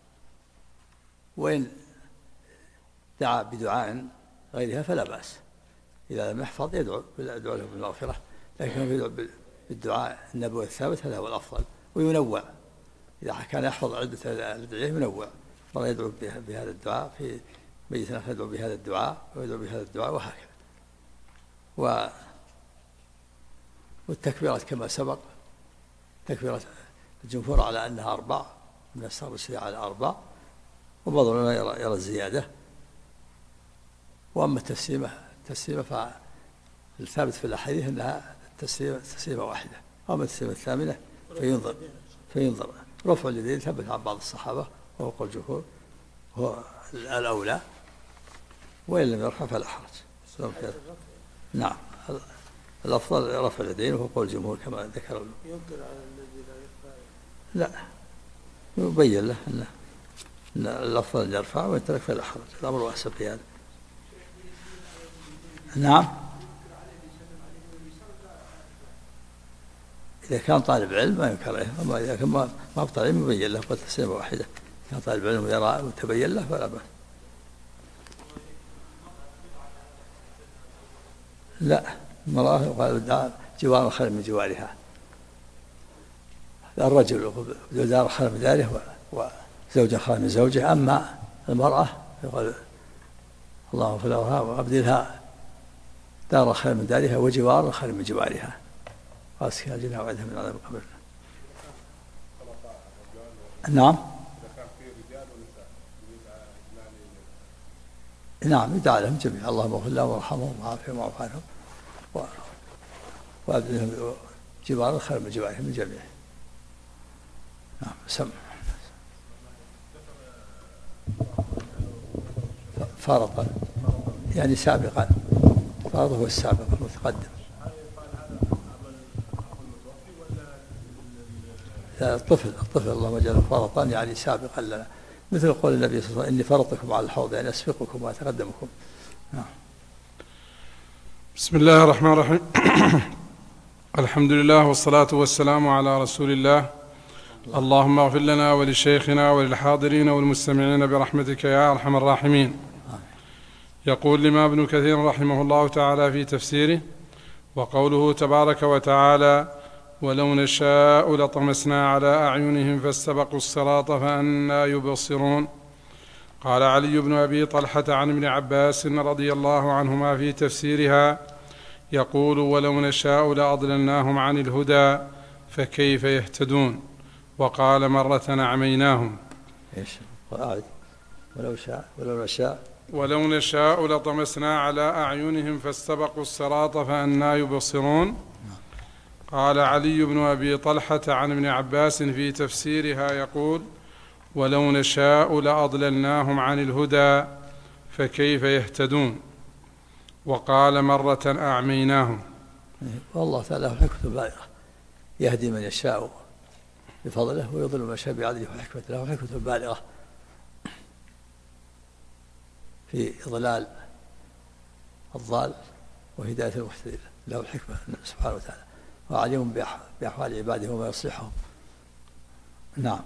وإن دعا بدعاء غيرها فلا بأس، إذا لم يحفظ يدعو له بالمغفرة، لكن يدعو بالدعاء النبوي الثابت هذا هو الأفضل. وينوع، إذا كان يحفظ عدة الأدعية ينوع، مرة يدعو بهذا الدعاء، في ميت آخر يدعو بهذا الدعاء ويدعو بهذا الدعاء، وهكذا. والتكبيرات كما سبق، تكبيرات الجمهور على أنها 4 من الصلاة والسلام على 4، وبعض العلماء يرى الزيادة. وأما التسليمة فالثابت في الأحاديث أنها تسليمة واحدة، وأما التسليمة الثامنة فينظر. رفع اليدين ثبت عن بعض الصحابة وهو قول الجمهور هو الأولى، وإن لم يرفع فلا حرج. نعم، الأفضل رفع اليدين وهو قول الجمهور كما ذكر. ينكر على الذي لا يرفع؟ لا، يبين له أن الأفضل أن يرفع، وإن ترك فلا حرج، الأمر واسع في هذا. نعم، إذا كان طالب علم ما ينكر عليه، أما إذا كان ما هو طالب علم يبين له قلت تسليمة واحدة. كان طالب علم يرى وتبين له فلا بأس. لا، المرأة يقال جوار خير من جوارها، الرجل دار خير من داره وزوجة خير من زوجه. أما المرأة يقال اللهم اغفر لها وأبدلها دار خير من دارها وجوار خير من جوارها، وأسكن جنها وعدها من عذاب القبر. نعم، نعم، يدعى لهم جميعا اللهم اغفر لهم وارحمهم وعافهم واعف عنهم وأبدلهم جوار خير من جوارهم من جميع. نعم، سمع فرطا يعني سابقا، فرط هو السابق المتقدم. الطفل اللهم اجعله فرطا يعني سابقا لنا، مثل قول النبي صلى الله عليه وسلم إني فرطكم على الحوض يعني أسبقكم وأتقدمكم. نعم. بسم الله الرحمن الرحيم. الحمد لله والصلاة والسلام على رسول الله. اللهم اغفر لنا ولشيخنا وللحاضرين والمستمعين برحمتك يا أرحم الراحمين. يقول الإمام ابن كثير رحمه الله تعالى في تفسيره: وقوله تبارك وتعالى: ولو نشاء لطمسنا على أعينهم فاستبقوا الصراط فأنى يبصرون. قال علي بن أبي طلحة عن ابن عباس رضي الله عنهما في تفسيرها يقول: ولو نشاء لأضللناهم عن الهدى فكيف يهتدون. وقال مرة أعميناهم. ولو نشاء لطمسنا على أعينهم فاستبقوا الصراط فأنى يبصرون. قال علي بن أبي طلحة عن ابن عباس في تفسيرها يقول: ولو نشاء لأضللناهم عن الهدى فكيف يهتدون. وقال مرة أعميناهم. والله تعالى له حكمة بالغة، يهدي من يشاء بفضله ويضل من يشاء بعدله وحكمته، له حكمة بالغة في إضلال الضال وهداية المهتدين، له الحكمة سبحانه وتعالى، وعليم بأحوال عباده وما يصلحهم. نعم.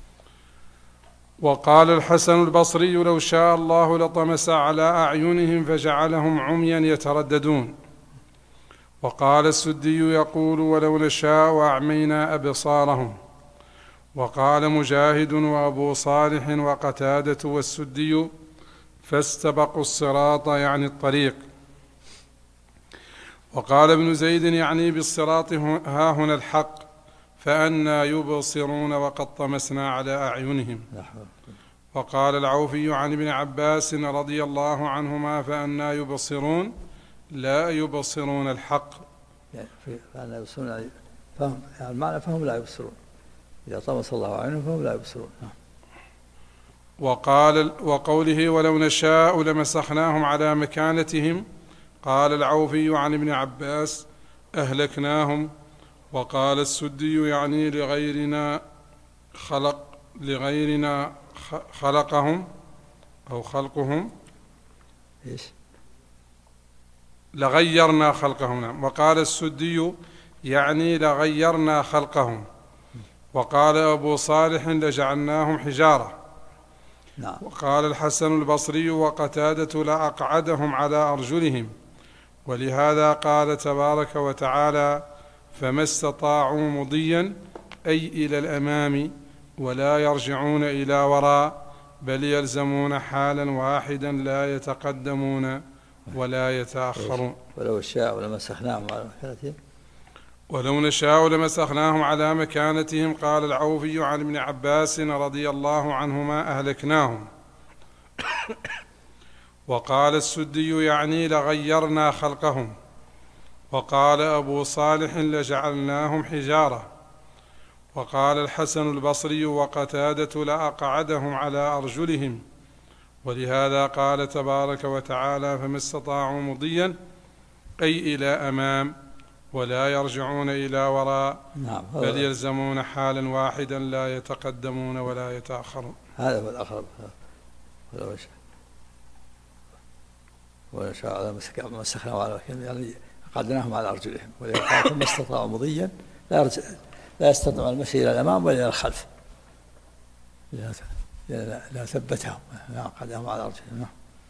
وقال الحسن البصري: لو شاء الله لطمس على أعينهم فجعلهم عميا يترددون. وقال السدي يقول: ولو نشاء أعمينا أبصارهم. وقال مجاهد وأبو صالح وقتادة والسدي فاستبقوا الصراط يعني الطريق. وقال ابن زيد يعني بالصراط ها هنا الحق فأنى يبصرون وقد طمسنا على أعينهم. وقال العوفي عن ابن عباس رضي الله عنهما فأنى يبصرون لا يبصرون الحق، يعني فأنى يبصرون فهم، يعني المعنى فهم لا يبصرون، إذا طمس الله أعينهم فهم لا يبصرون. وقوله ولو نشاء لمسخناهم على مكانتهم، قال العوفي عن ابن عباس أهلكناهم. وقال السدي يعني لغيرنا خلقهم أو خلقهم إيش؟ لغيرنا خلقهم. نعم. وقال السدي يعني لغيرنا خلقهم. وقال أبو صالح لجعلناهم حجارة. نعم. وقال الحسن البصري وقتادة لأقعدهم على أرجلهم. ولهذا قال تبارك وتعالى فما استطاعوا مضيا أي إلى الأمام ولا يرجعون إلى وراء، بل يلزمون حالا واحدا لا يتقدمون ولا يتأخرون. ولو شاء لمسخناهم على مكانتهم، ولو نشاء لمسخناهم على مكانتهم. قال العوفي عن ابن عباس رضي الله عنهما أهلكناهم. وقال السدي يعني لغيرنا خلقهم. وقال أبو صالح لجعلناهم حجارة. وقال الحسن البصري وقتادة لأقعدهم على أرجلهم. ولهذا قال تبارك وتعالى فما استطاعوا مضيا أي إلى أمام ولا يرجعون إلى وراء، نعم. بل يلزمون حالا واحدا لا يتقدمون ولا يتأخرون. هذا هو الأقرب. ولو شاء مسخناهم على مكانتهم يعني قعدناهم على أرجلهم. ولهذا فما استطاعوا مضيا لا يستطيعون المشي إلى الأمام ولا إلى الخلف، لا ثبتهم قعدهم على أرجلهم.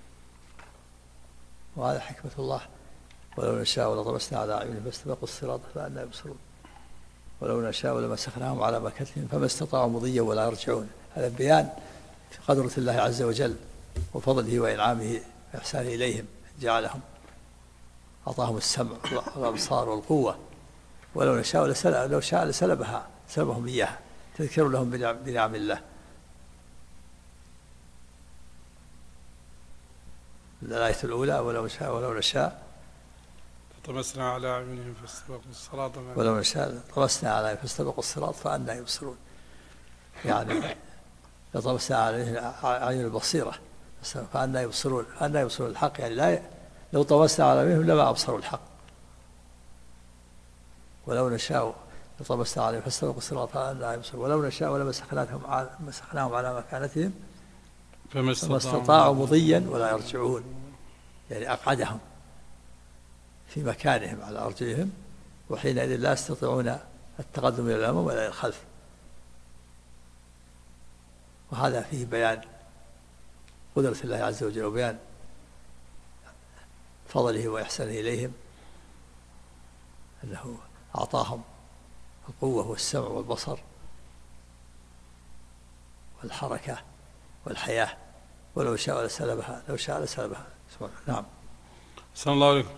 وهذا حكمة الله. ولو نشاء لطمسنا على أعينهم فاستبقوا الصراط فأنى يبصرون. ولو نشاء لمسخناهم على مكانتهم فما استطاعوا مضيا ولا يرجعون. هذا بيان في قدرة الله عز وجل وفضله وإنعامه وإحسانه إليهم، جعلهم أعطاهم السمع والأبصار والقوة. ولو نشاء لو شاء لسلبهم إياها تذكر لهم بنعم الله. الآية الأولى ولو نشاء طمسنا على أعينهم فاستبقوا الصراط ولو نشاء طمسنا عليهم فاستبقوا الصراط فأنى يبصرون، يعني لطمسنا عليهم أعين البصيرة فأنى يبصرون. أنى يبصرون الحق، يعني لو طمسنا على عيونهم لما أبصروا الحق. ولو نشاء لطمسنا عليهم فاستبقوا الصراط فأنى يبصرون. ولو نشاء لمسخناهم على مكانتهم فما استطاعوا مضيا ولا يرجعون، يعني أقعدهم في مكانهم على أرجلهم، وحينئذ لا يستطيعون التقدم إلى الأمام ولا إلى الخلف. وهذا فيه بيان قدرة الله عز وجل وبيان فضله وإحسانه إليهم، أنه أعطاهم القوة والسمع والبصر والحركة والحياة. ولو شاء لسلبها نعم. صلى الله عليه.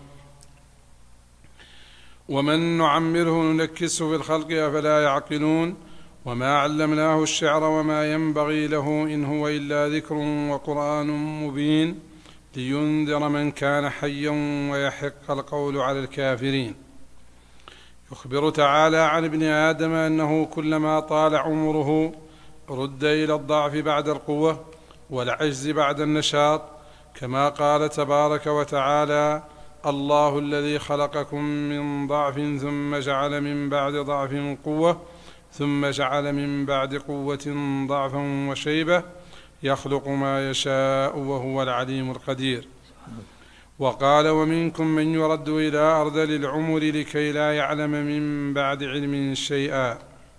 ومن نعمره ننكسه في الخلق أفلا يعقلون. وما علمناه الشعر وما ينبغي له إن هو إلا ذكر وقرآن مبين لينذر من كان حيا ويحق القول على الكافرين. يخبر تعالى عن ابن آدم أنه كلما طال عمره رد إلى الضعف بعد القوة والعجز بعد النشاط، كما قال تبارك وتعالى الله الذي خلقكم من ضعف ثم جعل من بعد ضعف قوة ثم جعل من بعد قوة ضعفا وشيبة يخلق ما يشاء وهو العليم القدير. وقال ومنكم من يرد إلى أرذل العمر لكي لا يعلم من بعد علم شيئا.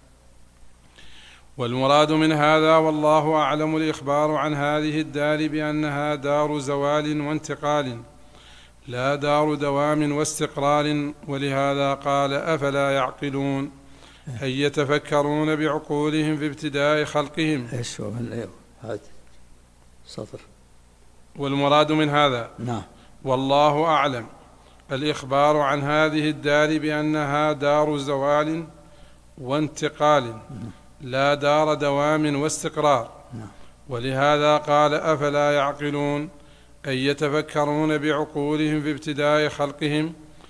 والمراد من هذا والله أعلم الإخبار عن هذه الدار بأنها دار زوال وانتقال لا دار دوام واستقرار. ولهذا قال أفلا يعقلون أن يتفكرون بعقولهم في ابتداء خلقهم. إيش هو من هذا سطر. والمراد من هذا نعم والله أعلم الإخبار عن هذه الدار بأنها دار زوال وانتقال لا دار دوام واستقرار. ولهذا قال أفلا يعقلون أن يتفكرون بعقولهم في ابتداء خلقهم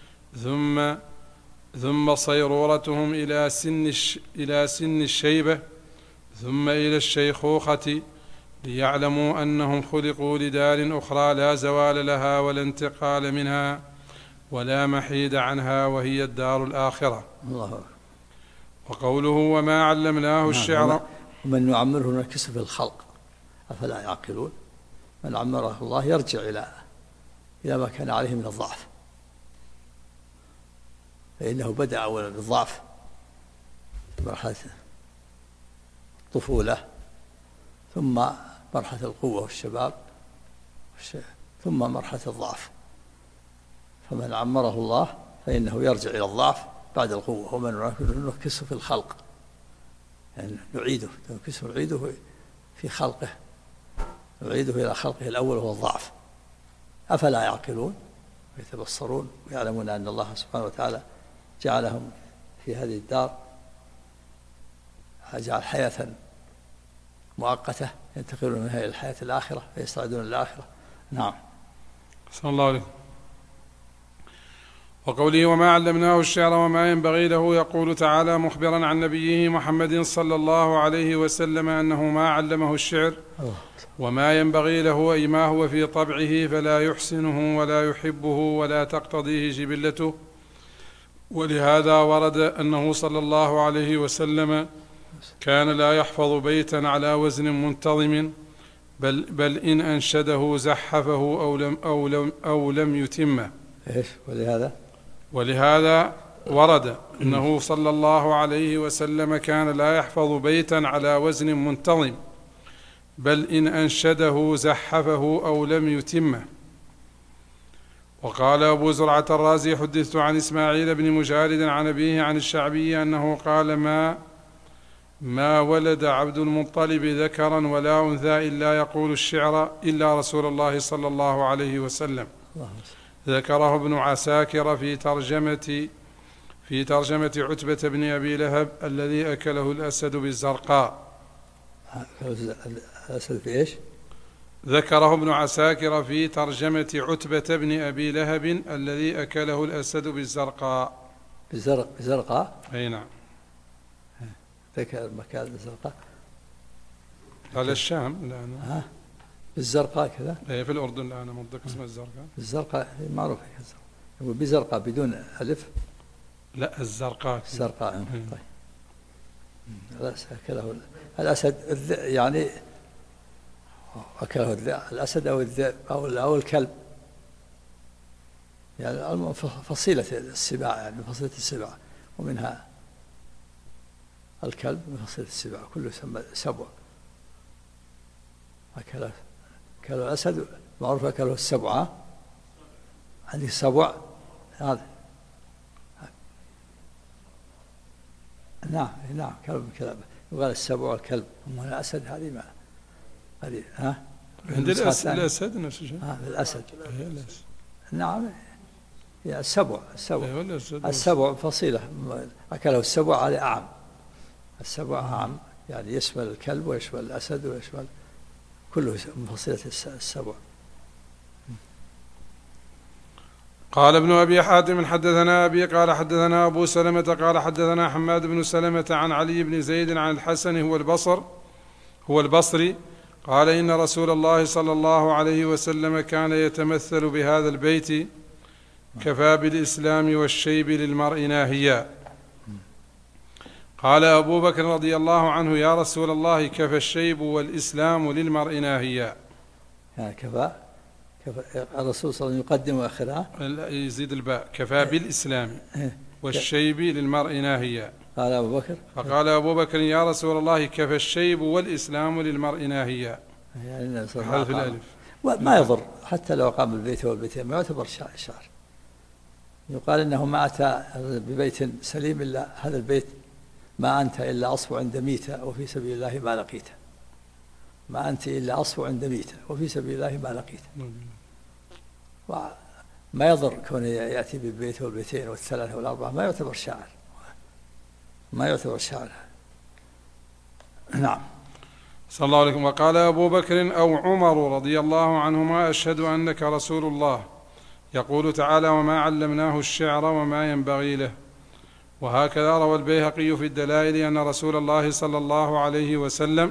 ثم صيرورتهم إلى سن الشيبة ثم إلى الشيخوخة ليعلموا أنهم خلقوا لدار أخرى لا زوال لها ولا انتقال منها ولا محيد عنها وهي الدار الآخرة. الله. وقوله وما علمناه الشعر ومن نعمره نكسه في الخلق أفلا يعقلون. من عمره الله يرجع إلى ما كان عليه من الضعف، فإنه بدأ أولا بالضعف مرحلة الطفولة ثم مرحلة القوة والشباب ثم مرحلة الضعف. فمن عمره الله فإنه يرجع إلى الضعف بعد القوة. ومن نكسه في الخلق يعني نعيده في خلقه، نعيده إلى خلقه الأول وهو الضعف. أفلا يعقلون ويتبصرون ويعلمون أن الله سبحانه وتعالى جعلهم في هذه الدار، جعل حياة مؤقتة ينتقلون منها إلى الحياة الآخرة فيستعدون للآخرة. نعم. صلى الله عليه. وقوله وما علمناه الشعر وما ينبغي له يقول تعالى مخبرا عن نبيه محمد صلى الله عليه وسلم أنه ما علمه الشعر وما ينبغي له أي ما هو في طبعه فلا يحسنه ولا يحبه ولا تقتضيه جبلته. ولهذا ورد أنه صلى الله عليه وسلم كان لا يحفظ بيتا على وزن منتظم بل إن أنشده زحفه أو لم يتمه. إيش ولهذا ورد أنه صلى الله عليه وسلم كان لا يحفظ بيتا على وزن منتظم بل إن أنشده زحفه أو لم يتمه. وقال أبو زرعة الرازي حدثت عن إسماعيل بن مجالد عن أبيه عن الشعبي أنه قال ما ولد عبد المطلب ذكرا ولا أنثى إلا يقول الشعر إلا رسول الله صلى الله عليه وسلم. ذكره ابن عساكر في ترجمة عتبة بن أبي لهب الذي أكله الأسد بالزرقاء. الأسد في إيش؟ ذكره ابن عساكر في ترجمة عتبة بن أبي لهب الذي أكله الأسد بالزرقاء. بالزرقاء؟ أي نعم. ذكر مكان الزرقاء على الشام الآن. بالزرقاء كذا؟ إيه في الأردن الآن منطقة اسمها الزرقاء. الزرقاء معروفة هو بزرقاء بدون ألف. لا الزرقاء. الزرقاء طيب. أكله الأسد يعني أكله الأسد أو الذئب أو الكلب يعني فصيلة السباع يعني فصيلة السباع ومنها الكلب من فصيلة السباع كله يسمى سبع. أكله الأسد معروف أكله السبعة عندي السبع هذا نعم كلب يقال السبع والكلب. أما الأسد هذه ما هذه عند الأسد نفس الشيء. الأسد نعم هي السبع السبع فصيلة أكله السبع على أعم. السبع أعم يعني يشمل الكلب ويشمل الأسد ويشمل كله من فصيلة السبع. قال ابن أبي حاتم حدثنا أبي قال حدثنا أبو سلمة قال حدثنا حماد بن سلمة عن علي بن زيد عن الحسن هو البصري قال إن رسول الله صلى الله عليه وسلم كان يتمثل بهذا البيت كفى بالإسلام والشيب للمرء ناهيا. قال أبو بكر رضي الله عنه يا رسول الله كفى الشيب والإسلام للمرء ناهيا. كفى الرسول صلى الله عليه وسلم يقدم وآخرها يزيد الباء كفى بالإسلام والشيب للمرء ناهيا. قال أبو بكر فقال أبو بكر يا رسول الله كفى الشيب والإسلام للمرء ناهيا. يعني حذف الألف ما يضر حتى لو قام بالبيت والبيتين ما يعتبر شعر. يقال إنه ما أتى ببيت سليم إلا هذا البيت ما أنت إلا أصفع عند ميتة وفي سبيل الله ما لقيته. ما أنت إلا أصفع عند ميتة وفي سبيل الله ما لقيته. ما يضر كونه يأتي بالبيت والبيتين والثلاثة والأربعة، ما يعتبر شاعر، ما يعتبر شاعر. نعم. صلى الله عليكم. وقال أبو بكر أو عمر رضي الله عنهما: أشهد أنك رسول الله. يقول تعالى: وما علمناه الشعر وما ينبغي له. وهكذا روى البيهقي في الدلائل أن رسول الله صلى الله عليه وسلم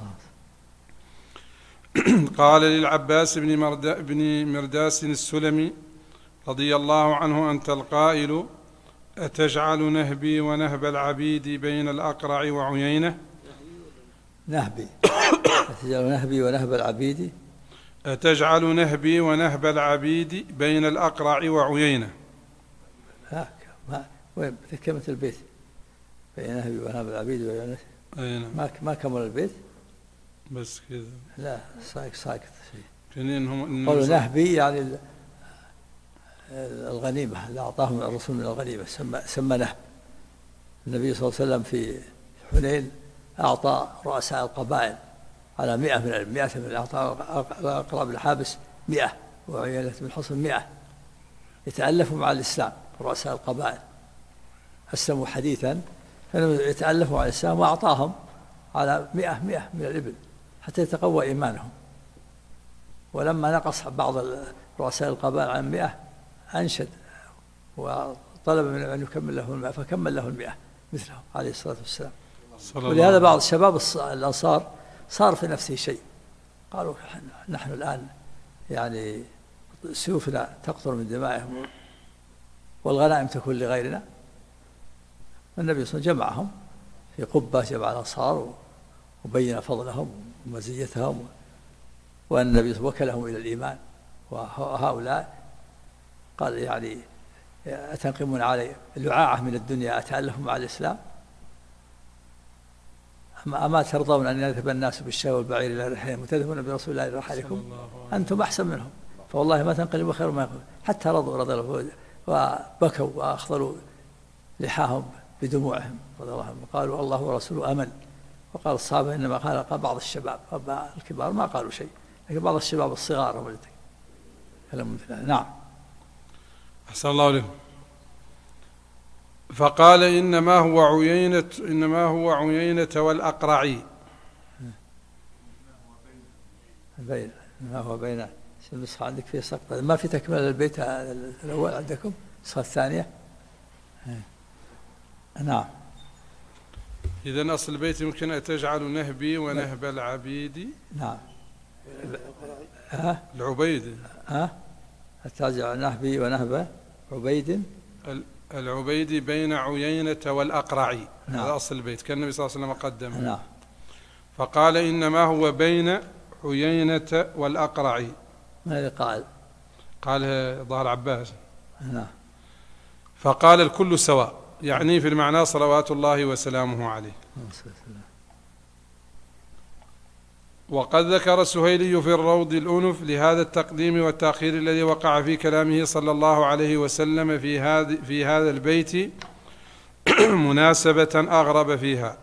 قال للعباس بن مرداس السلمي رضي الله عنه: أنت القائل أتجعل نهبي ونهب العبيد بين الأقرع وعيينة؟ نهبي أتجعل نهبي ونهب العبيد، أتجعل نهبي ونهب العبيد بين الأقرع وعيينة. وين كلمة البيت؟ بين نهبي ونهب العبيد وعيينة. ما كمل البيت بس كذا. لا ساكت شيء. قالوا نهبي يعني الغنيمة اللي أعطاهم الرسول من الغنيمة، سمى نهب. النبي صلى الله عليه وسلم في حنين أعطى رؤساء القبائل على 100 من أعطى الأقرع بن حابس 100 وعيينة بن حصن 100 يتألفوا مع الإسلام. رؤساء القبائل أسلموا حديثا، يتألفوا مع الإسلام، وأعطاهم على 100 من الإبل حتى يتقوى إيمانهم. ولما نقص بعض رؤساء القبائل عن 100 أنشد وطلب منه أن يكمل له 100، فكمل له 100 مثله عليه الصلاة والسلام. ولهذا بعض الشباب الأنصار صار في نفسه شيء، قالوا نحن الآن يعني سيوفنا تقطر من دمائهم والغنائم تكون لغيرنا. النبي صلى الله عليه وسلم جمعهم في قبة، جمع الأنصار وبين فضلهم ومزيتهم، وأن النبي وكلهم إلى الإيمان. وهؤلاء قال يعني أتنقمون علي اللعاعة من الدنيا أتألفوا مع الإسلام؟ أما ترضون أن يذهب الناس بالشاة والبعير إلى رحلهم وتذهبون برسول الله إلى رحلكم؟ أنتم أحسن منهم، فوالله ما تنقلبوا خير ما يقول. حتى رضوا رضي الله وبكوا وأخضروا لحاهم بدموعهم رضي الله عنهم، وقالوا الله ورسوله أمن. وقال الصحابة إنما قال بعض الشباب، الكبار ما قالوا شيء، لكن بعض الشباب الصغار هم اللي كلام مثل. نعم. أحسن الله عليكم. فقال إنما هو عيينة والأقرعي. ما هو بين النسخة عندك فيه سقط، ما في تكمل البيت الأول عندكم، النسخة الثانية. نعم. إذن أصل البيت يمكن أتجعل نهبي ونهب العبيد. نعم. العبيد. أتجعل نهبي ونهب عبيد. العبيد بين عيينة والأقرع. نعم. هذا أصل البيت كان النبي صلى الله عليه وسلم قدمه. نعم. فقال إنما هو بين عيينة والأقرع. ما اللي قال؟ قالها ظهر عباس. نعم. فقال الكل سواء، يعني في المعنى صلوات الله وسلامه عليه. وقد ذكر السهيلي في الروض الأنف لهذا التقديم والتأخير الذي وقع في كلامه صلى الله عليه وسلم في هذا البيت مناسبة أغرب فيها.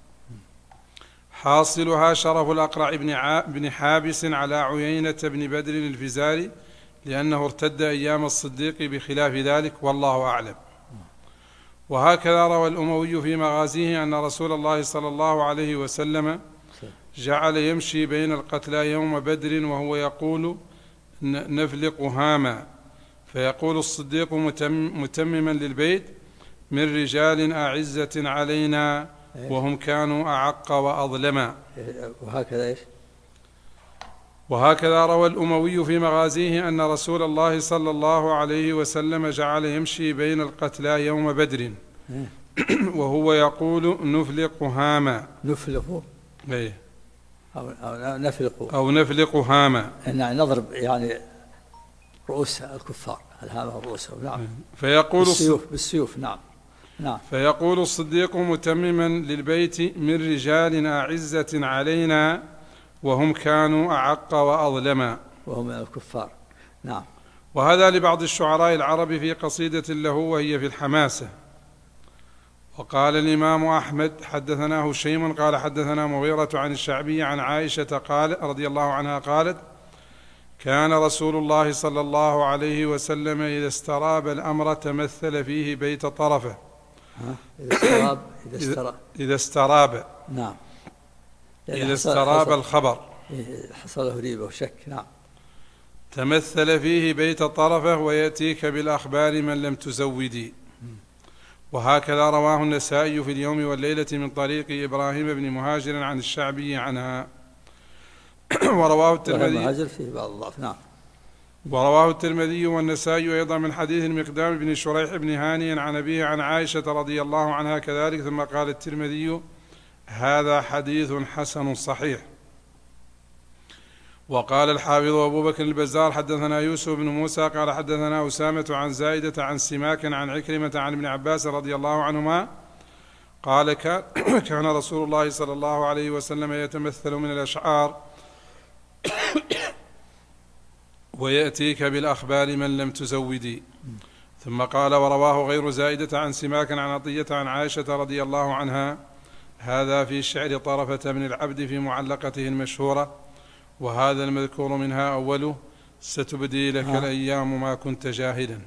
حاصلها شرف الأقرع بن حابس على عيينة بن بدر الفزاري، لأنه ارتد أيام الصديق بخلاف ذلك، والله أعلم. وهكذا روى الأموي في مغازيه أن رسول الله صلى الله عليه وسلم جعل يمشي بين القتلى يوم بدر وهو يقول نفلق هاما، فيقول الصديق متمما للبيت: من رجال أعزة علينا وهم كانوا أعق وأظلما. وهكذا إيش؟ وهكذا روى الأموي في مغازيه أن رسول الله صلى الله عليه وسلم جعل يمشي بين القتلى يوم بدر وهو يقول نفلق هاما. نفلق أو نفلق هاما، يعني نضرب يعني رؤوس الكفار، الهامة رؤوسهم. نعم. فيقول بالسيوف. نعم. نعم. فيقول الصديق متمما للبيت: من رجال أعزة علينا وهم كانوا أعق وأظلما، وهم من الكفار. نعم. وهذا لبعض الشعراء العرب في قصيدة له وهي في الحماسة. وقال الإمام أحمد حدثنا هشيم قال حدثنا مغيرة عن الشعبي عن عائشة قال رضي الله عنها قالت كان رسول الله صلى الله عليه وسلم إذا استراب الأمر تمثل فيه بيت طرفه. إذا استراب نعم، إذا استراب الخبر حصل له ريبة وشك. نعم. تمثل فيه بيت طرفه ويأتيك بالأخبار من لم تزودي. وهكذا رواه النسائي في اليوم والليلة من طريق إبراهيم بن مهاجر عن الشعبي عنها. ورواه الترمذي فيه بعض الضعف. نعم. ورواه الترمذي والنسائي أيضا من حديث المقدام بن شريح بن هاني عن أبيه عن عائشة رضي الله عنها كذلك. ثم قال الترمذي هذا حديث حسن صحيح. وقال الحافظ أبو بكر البزار حدثنا يوسف بن موسى قال حدثنا أسامة عن زائدة عن سماك عن عكرمة عن ابن عباس رضي الله عنهما قال كان رسول الله صلى الله عليه وسلم يتمثل من الأشعار ويأتيك بالأخبار من لم تزودي. ثم قال ورواه غير زائدة عن سماك عن عطية عن عائشة رضي الله عنها هذا في شعر طرفة من العبد في معلقته المشهورة. وهذا المذكور منها أوله ستبدي لك الأيام ما كنت جاهلا.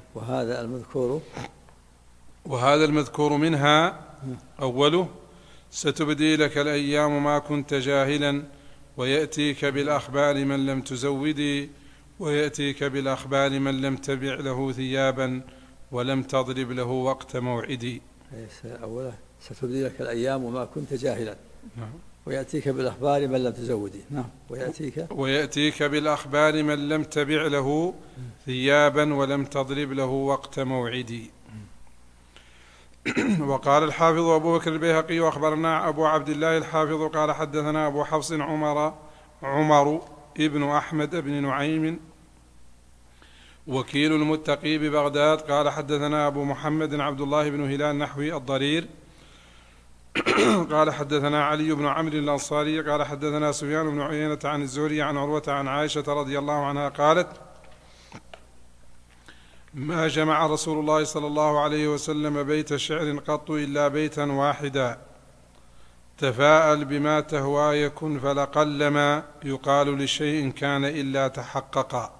وهذا المذكور منها أوله ستبدي لك الأيام ما كنت جاهلا ويأتيك بالأخبار من لم تزودي ويأتيك بالأخبار من لم تبع له ثيابا ولم تضرب له وقت موعدي. أوله ستبدي لك الأيام ما كنت جاهلا. نعم. ويأتيك بالأخبار من لم تزودي. نعم. ويأتيك بالأخبار من لم تبع له ثيابا ولم تضرب له وقت موعدي. وقال الحافظ أبو بكر البيهقي وأخبرنا أبو عبد الله الحافظ قال حدثنا أبو حفص عمر ابن أحمد بن نعيم وكيل المتقي ببغداد قال حدثنا أبو محمد عبد الله بن هلال نحوي الضرير قال حدثنا علي بن عمرو الأنصاري قال حدثنا سفيان بن عيينة عن الزهري عن عروة عن عائشة رضي الله عنها قالت ما جمع رسول الله صلى الله عليه وسلم بيت شعر قط إلا بيتا واحدا تفاءل بما تهوى يكن فلقلما يقال لشيء كان إلا تحققا.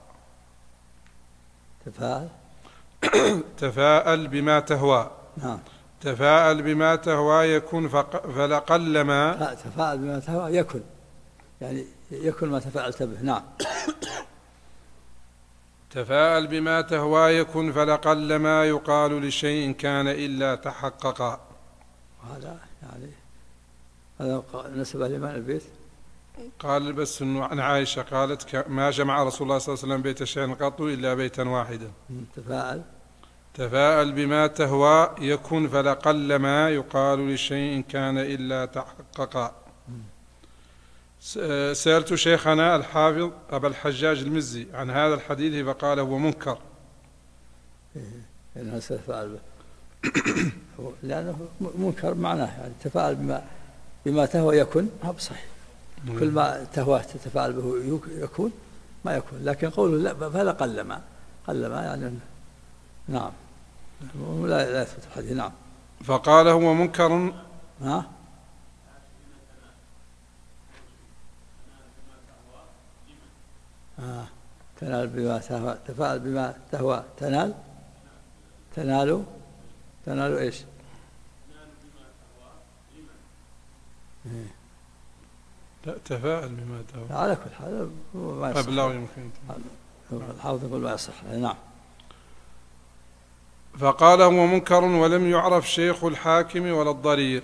تفاءل بما تهوى. نعم. تفاءل بما تهوى يكن فلقلما. تفاءل بما تهوى يكن يعني يكن ما تفاءلت به. نعم. تفاءل بما تهوى يكن فلقلما يقال لشيء كان إلا تحققا. هذا يعني هذا نسبة لمن البيت. قال بس إنه عن عائشة قالت ما جمع رسول الله صلى الله عليه وسلم بيت شعر قط إلا بيتا واحدا. تفاءل بما تهوى يكن فلقلما يقال لشيء كان إلا تحققا. سألت شيخنا الحافظ أبا الحجاج المزي عن هذا الحديث فقال هو منكر. لأنه منكر معناه يعني تفاءل بما تهوى يكن هذا صحيح. كل ما تهوى تتفاعل به يكون ما يكون. لكن قوله لا فلقلما يعني نعم لا يثبت الحديث. نعم. فقال هو منكر. تنال بما تهوى تفاعل بما تهوى تنال ايش؟ لا تفاعل بما تهوى على كل حال ما يصح. أبلغ يمكن الحافظ يقول ما يصح. نعم. فقال هو منكر ولم يعرف شيخ الحاكم ولا الضرير.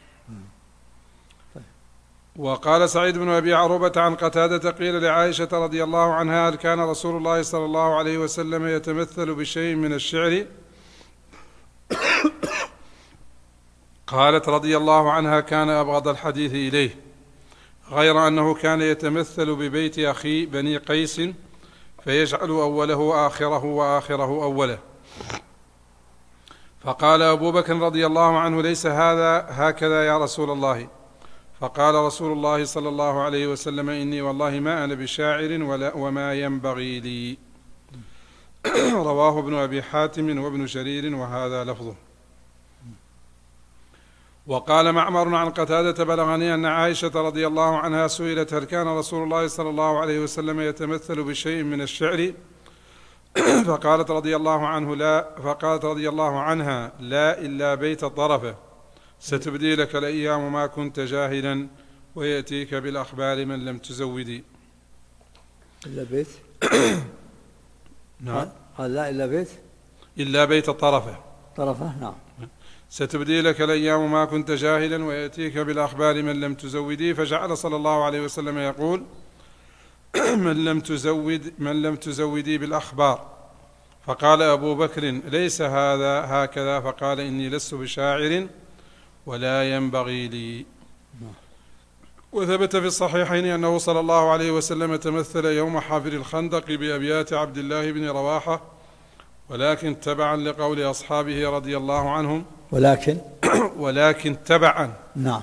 وقال سعيد بن أبي عروبة عن قتادة قيل لعائشة رضي الله عنها هل كان رسول الله صلى الله عليه وسلم يتمثل بشيء من الشعر؟ قالت رضي الله عنها كان أبغض الحديث إليه غير أنه كان يتمثل ببيت أخي بني قيس فيجعل أوله آخره وآخره أوله. فقال أبو بكر رضي الله عنه ليس هذا هكذا يا رسول الله. فقال رسول الله صلى الله عليه وسلم إني والله ما أنا بشاعر وما ينبغي لي. رواه ابن أبي حاتم وابن جرير وهذا لفظه. وقال معمر عن قتادة بلغني أن عائشة رضي الله عنها سئلت هل كان رسول الله صلى الله عليه وسلم يتمثل بشيء من الشعر فقالت رضي الله عنها لا إلا بيت طرفه ستبدي لك الأيام ما كنت جاهلا ويأتيك بالأخبار من لم تزودي. إلا بيت نعم قال لا إلا بيت طرفه نعم. ستبدي لك الأيام ما كنت جاهلا ويأتيك بالأخبار من لم تزودي. فجعل صلى الله عليه وسلم يقول من لم تزودي بالأخبار. فقال أبو بكر ليس هذا هكذا، فقال إني لست بشاعر ولا ينبغي لي. وثبت في الصحيحين أنه صلى الله عليه وسلم تمثل يوم حفر الخندق بأبيات عبد الله بن رواحة، ولكن تبعا لقول أصحابه رضي الله عنهم، ولكن تبعا نعم.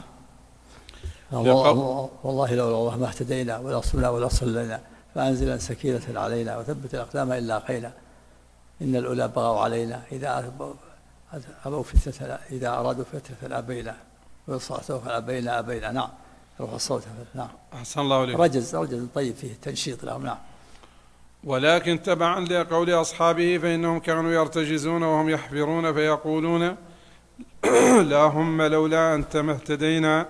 والله لولا الله ما اهتدينا ولا صمنا ولا صلينا فأنزلا سكينة علينا وثبت الأقدام إلا قينا إن الأولى بغوا علينا إذا أرادوا فتنة أبينا وسوف أبينا نعم. رفع الصوت نعم. أحسن الله إليك. رجز طيب فيه تنشيط لهم نعم. ولكن تبعا لقول أصحابه فإنهم كانوا يرتجزون وهم يحفرون فيقولون لا هم لولا أنت ما اهتدينا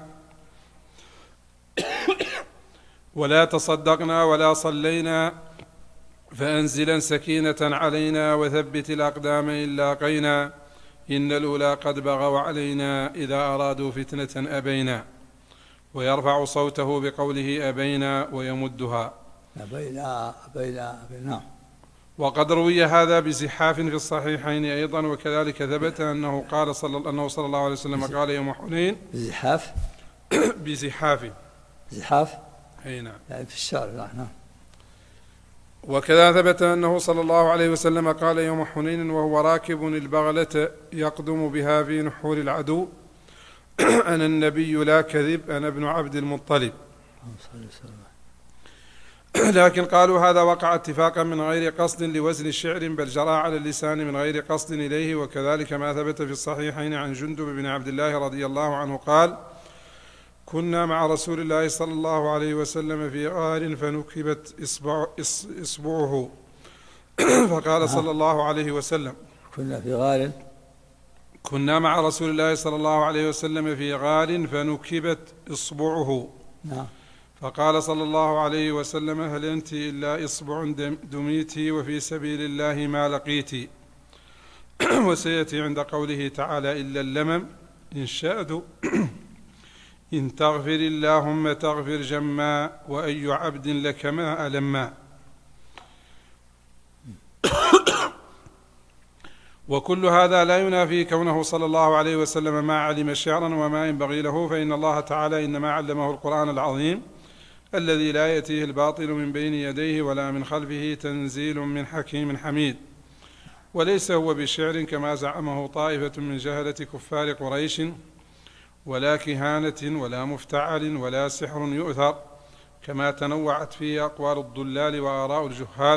ولا تصدقنا ولا صلينا فأنزلا سكينة علينا وثبت الأقدام إن لاقينا إن الأولى قد بغوا علينا إذا أرادوا فتنة أبينا. ويرفع صوته بقوله أبينا ويمدها أبينا نعم. وقد روي هذا بزحاف في الصحيحين أيضا. وكذلك ثبت أنه صلى الله عليه وسلم قال يوم حنين بزحاف أي نعم يعني في الشعر نعم. وكذا ثبت أنه صلى الله عليه وسلم قال يوم حنين وهو راكب البغلة يقدم بها في نحور العدو أنا النبي لا كذب أنا ابن عبد المطلب. لكن قالوا هذا وقع اتفاقا من غير قصد لوزن الشعر بل جرى على اللسان من غير قصد إليه. وكذلك ما ثبت في الصحيحين عن جندب بن عبد الله رضي الله عنه قال كنا مع رسول الله صلى الله عليه وسلم في غار فنكبت إصبعه فقال صلى الله عليه وسلم كنا مع رسول الله صلى الله عليه وسلم في غار فنكبت إصبعه فقال صلى الله عليه وسلم هل أنت إلا إصبع دميتي وفي سبيل الله ما لقيتي. وسيأتي عند قوله تعالى إلا اللمم إن شادوا إن تغفر اللهم تغفر جما وأي عبد لك ما ألما. وكل هذا لا ينافي كونه صلى الله عليه وسلم ما علم شعرا وما ينبغي له، فإن الله تعالى إنما علمه القرآن العظيم الذي لا يأتيه الباطل من بين يديه ولا من خلفه تنزيل من حكيم حميد. وليس هو بشعر كما زعمه طائفة من جهلة كفار قريش ولا كهانة ولا مفتعل ولا سحر يؤثر كما تنوعت فيه أقوال الضلال وآراء الجهال.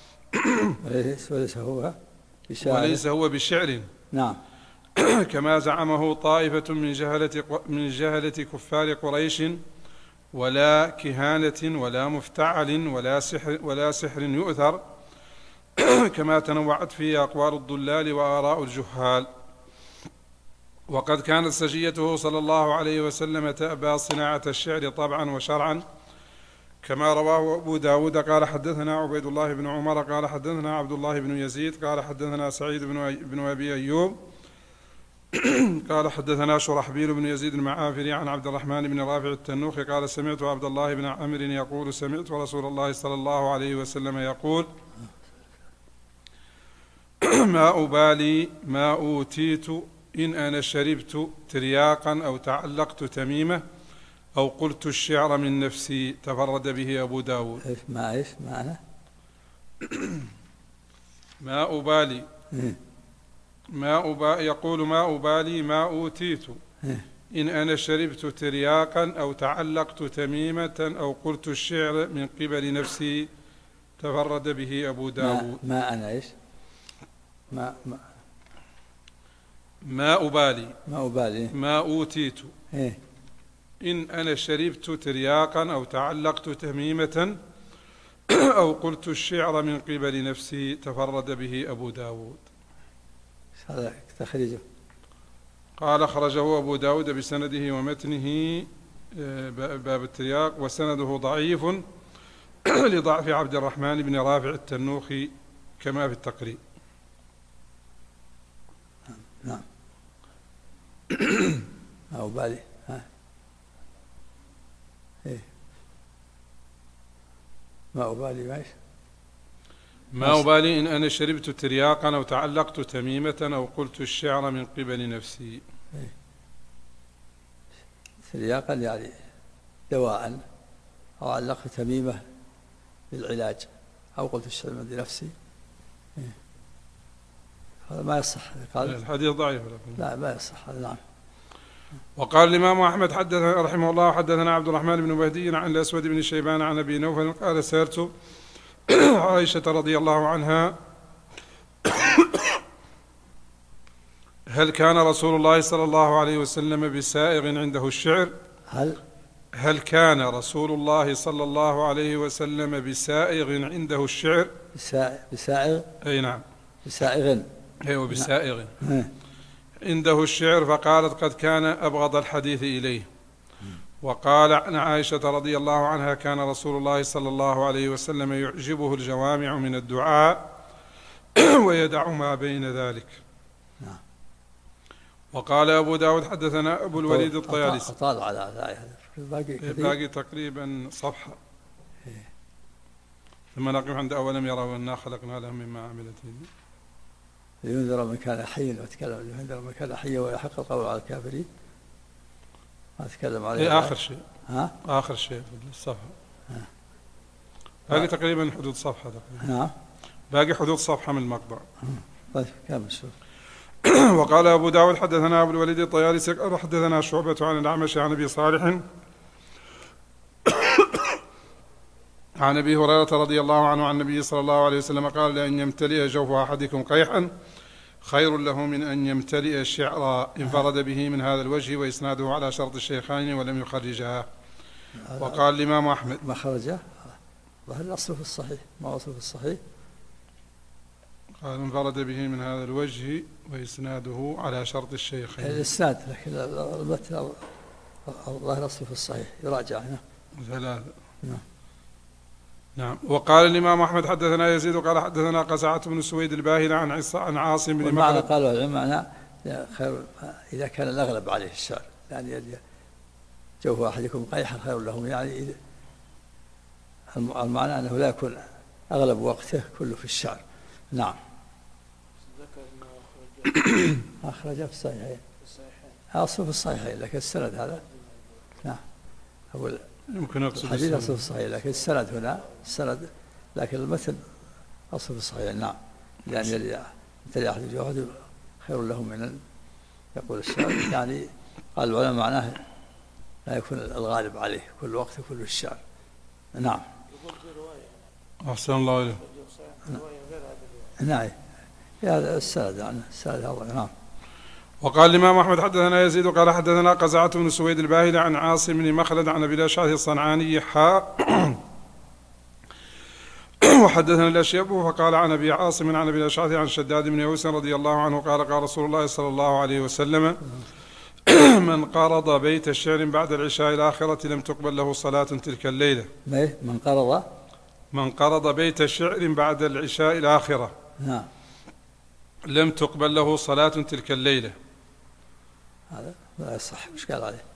وليس هو بشعر نعم كما زعمه طائفة من جهلة كفار قريش ولا كهانة ولا مفتعل ولا سحر يؤثر كما تنوعت فيه أقوال الضلال وآراء الجهال. وقد كانت سجيته صلى الله عليه وسلم تأبى صناعة الشعر طبعا وشرعا كما رواه أبو داود قال حدثنا عبيد الله بن عمر قال حدثنا عبد الله بن يزيد قال حدثنا سعيد بن أبي أيوب قال حدثنا شرحبيل بن يزيد المعافري عن عبد الرحمن بن رافع التنوخي قال سمعت عبد الله بن عمرو يقول سمعت رسول الله صلى الله عليه وسلم يقول ما أبالي ما أوتيت إن أنا شربت ترياقا أو تعلقت تميمة أو قلت الشعر من نفسي. تفرد به أبو داود. ما أنا ما أبالي يقول ما أبالي ما أوتيت إن أنا شربت ترياقا أو تعلقت تميمة أو قلت الشعر من قبل نفسي. تفرد به أبو داود. ما أنا ما أبالي ما أبالي ما أوتيت إيه إن أنا شربت ترياقا أو تعلقت تميمة أو قلت الشعر من قبل نفسي تفرد به أبو داود. هذا تخريجه. قال أخرجه أبو داود بسنده ومتنه باب الترياق، وسنده ضعيف لضعف عبد الرحمن بن رافع التنوخي كما في التقريب. نعم. ما أبالي إيه ما أبالي ماشي. ما أبالي إن أنا شربت ترياقا أو تعلقت تميمة أو قلت الشعر من قبل نفسي. إيه. ترياقا يعني دواء، أو علقت تميمة للعلاج، أو قلت الشعر من نفسي. إيه. هذا ما يصح. قال الحديث ضعيف. لا ما يصح. نعم. وقال الإمام أحمد حدثنا رحمه الله حدثنا عبد الرحمن بن مهدي عن الأسود بن شيبان عن أبي نوفل قال سألت عائشة رضي الله عنها هل كان رسول الله صلى الله عليه وسلم بسائغ عنده الشعر؟ هل كان رسول الله صلى الله عليه وسلم بسائغ عنده الشعر؟ بسائغ؟ أي نعم. بسائغ. أيوة بسائغ عنده الشعر، فقالت قد كان أبغض الحديث إليه. وقال عن عائشة رضي الله عنها كان رسول الله صلى الله عليه وسلم يعجبه الجوامع من الدعاء ويدع ما بين ذلك. وقال أبو داود حدثنا أبو الوليد الطيالسي. أطال على باقي تقريبا صفحة. ثم نقف عند أولم يروا أنا خلقنا لهم مما عملت يديهم لينذر من كان حيا، وتكلم لينذر من كان حيا ويحق القول على الكافرين. ما أتكلم عليه. آخر شيء. آخر شيء في الصفحة. باقي تقريبا حدود صفحة تقريبا. نعم. باقي حدود صفحة من المقطع. طيب كمل شوف. وقال أبو داود حدثنا أبو الوليد الطيالسي حدثنا شعبة عن الأعمش عن أبي صالح عن أبي هريرة رضي الله عنه عن النبي صلى الله عليه وسلم قال لأن يمتلئ جوف أحدكم قيحا خير له من أن يمتلئ شعرا انفرد به من هذا الوجه، وإسناده على شرط الشيخين ولم يخرجها. وقال الإمام أحمد ما خرجه وهل الأصل في الصحيح ما وصل في الصحيح. قال انفرد به من هذا الوجه وإسناده على شرط الشيخين. الإسناد لكن المتن الظاهر الأصل في الصحيح يراجع هنا. ثلاثة. نعم. وقال الإمام أحمد حدثنا يزيد قال حدثنا قزعة بن سويد الباهلي عن عاصم بن مخلد. قالوا العلماء خير إذا كان الأغلب عليه الشعر، يعني جوف أحدكم قيحا خير لهم، يعني المعنى أنه لا يكون أغلب وقته كله في الشعر. نعم. أخرجه في الصحيحين. أصل في الصحيحين لكن السند هذا. نعم. أقول يمكن أقصد الحديث أصل في الصحيح لكن السند هنا السند، لكن المتن أصل في الصحيح. نعم. يعني يمتلئ أحد الجوهد خير له من أن يقول الشعر، يعني قال العلماء معناه لا يكون الغالب عليه كل وقت كل الشعر. نعم. أحسن الله إليه. نعم. هذا السند يعني السند هذا. نعم. وقال الإمام أحمد حدثنا يزيد قال حدثنا قزعة بن سويد الباهلي عن عاصم بن مخلد عن أبي الأشعث الصنعاني وحدثنا الأشيب فقال عن أبي عاصم عن أبي الأشعث عن شداد بن أوس رضي الله عنه قال قال رسول الله صلى الله عليه وسلم من قرض بيت شعر بعد العشاء الآخرة لم تقبل له صلاة تلك الليلة. من قرض بيت شعر بعد العشاء الآخرة نعم لم تقبل له صلاة تلك الليلة. هذا لا يصح. مش قال عليه.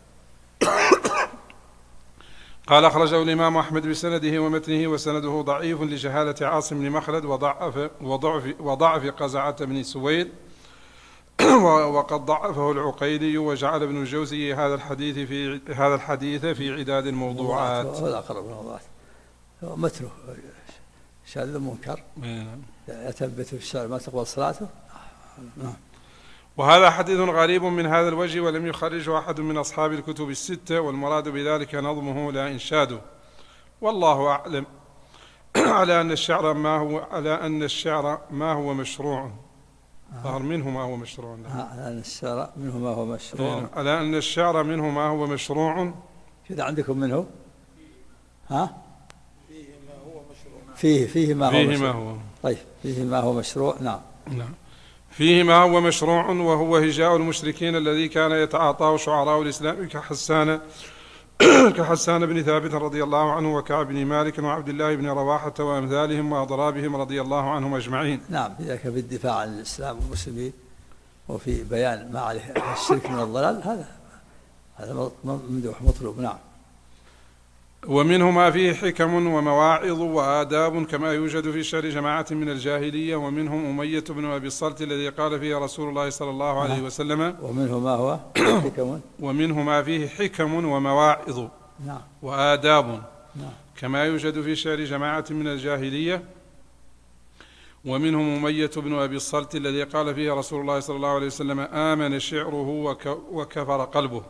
قال أخرجه الإمام أحمد بسنده ومتنه وسنده ضعيف لجهالة عاصم بن مخلد وضعف قزعة بن سويد وقد ضعفه العقيلي وجعل ابن الجوزي هذا الحديث في عداد الموضوعات. هو الأقرب الموضوعات. متنه شاذ منكر يثبت في الشعر ما تقبل صلاته. وهذا حديث غريب من هذا الوجه ولم يخرجه أحد من أصحاب الكتب الستة، والمراد بذلك نظمه لا إنشاده. والله أعلم على أن الشعر ما هو مشروع. ظهر منه ما هو مشروع. لأن الشعر منه ما هو مشروع. على أن الشعر منه ما هو مشروع. كذا عندكم منه فيه ما هو مشروع. فيه ما هو فيه مشروع. ما هو. طيب فيه ما هو مشروع. نعم. فيه ما هو مشروع، وهو هجاء المشركين الذي كان يتعاطاه شعراء الإسلام كحسان بن ثابت رضي الله عنه، وكعب بن مالك، وعبد الله بن رواحة وأمثالهم وأضرابهم رضي الله عنهم أجمعين. نعم، ذلك في الدفاع عن الإسلام والمسلمين، وفي بيان ما عليه الشرك من الضلال، هذا ممدوح مطلوب. نعم. ومنه ما فيه حكم ومواعظ وآداب كما يوجد في شعر جماعة من الجاهلية، ومنهم أمية بن أبي الصلت الذي قال فيه رسول الله صلى الله عليه وسلم. ومنه ما هو حكم ومنه ما فيه حكم ومواعظ وآداب كما يوجد في شعر جماعة من الجاهلية، ومنهم أمية بن أبي الصلت الذي قال فيه رسول الله صلى الله عليه وسلم: آمن شعره وكفر قلبه.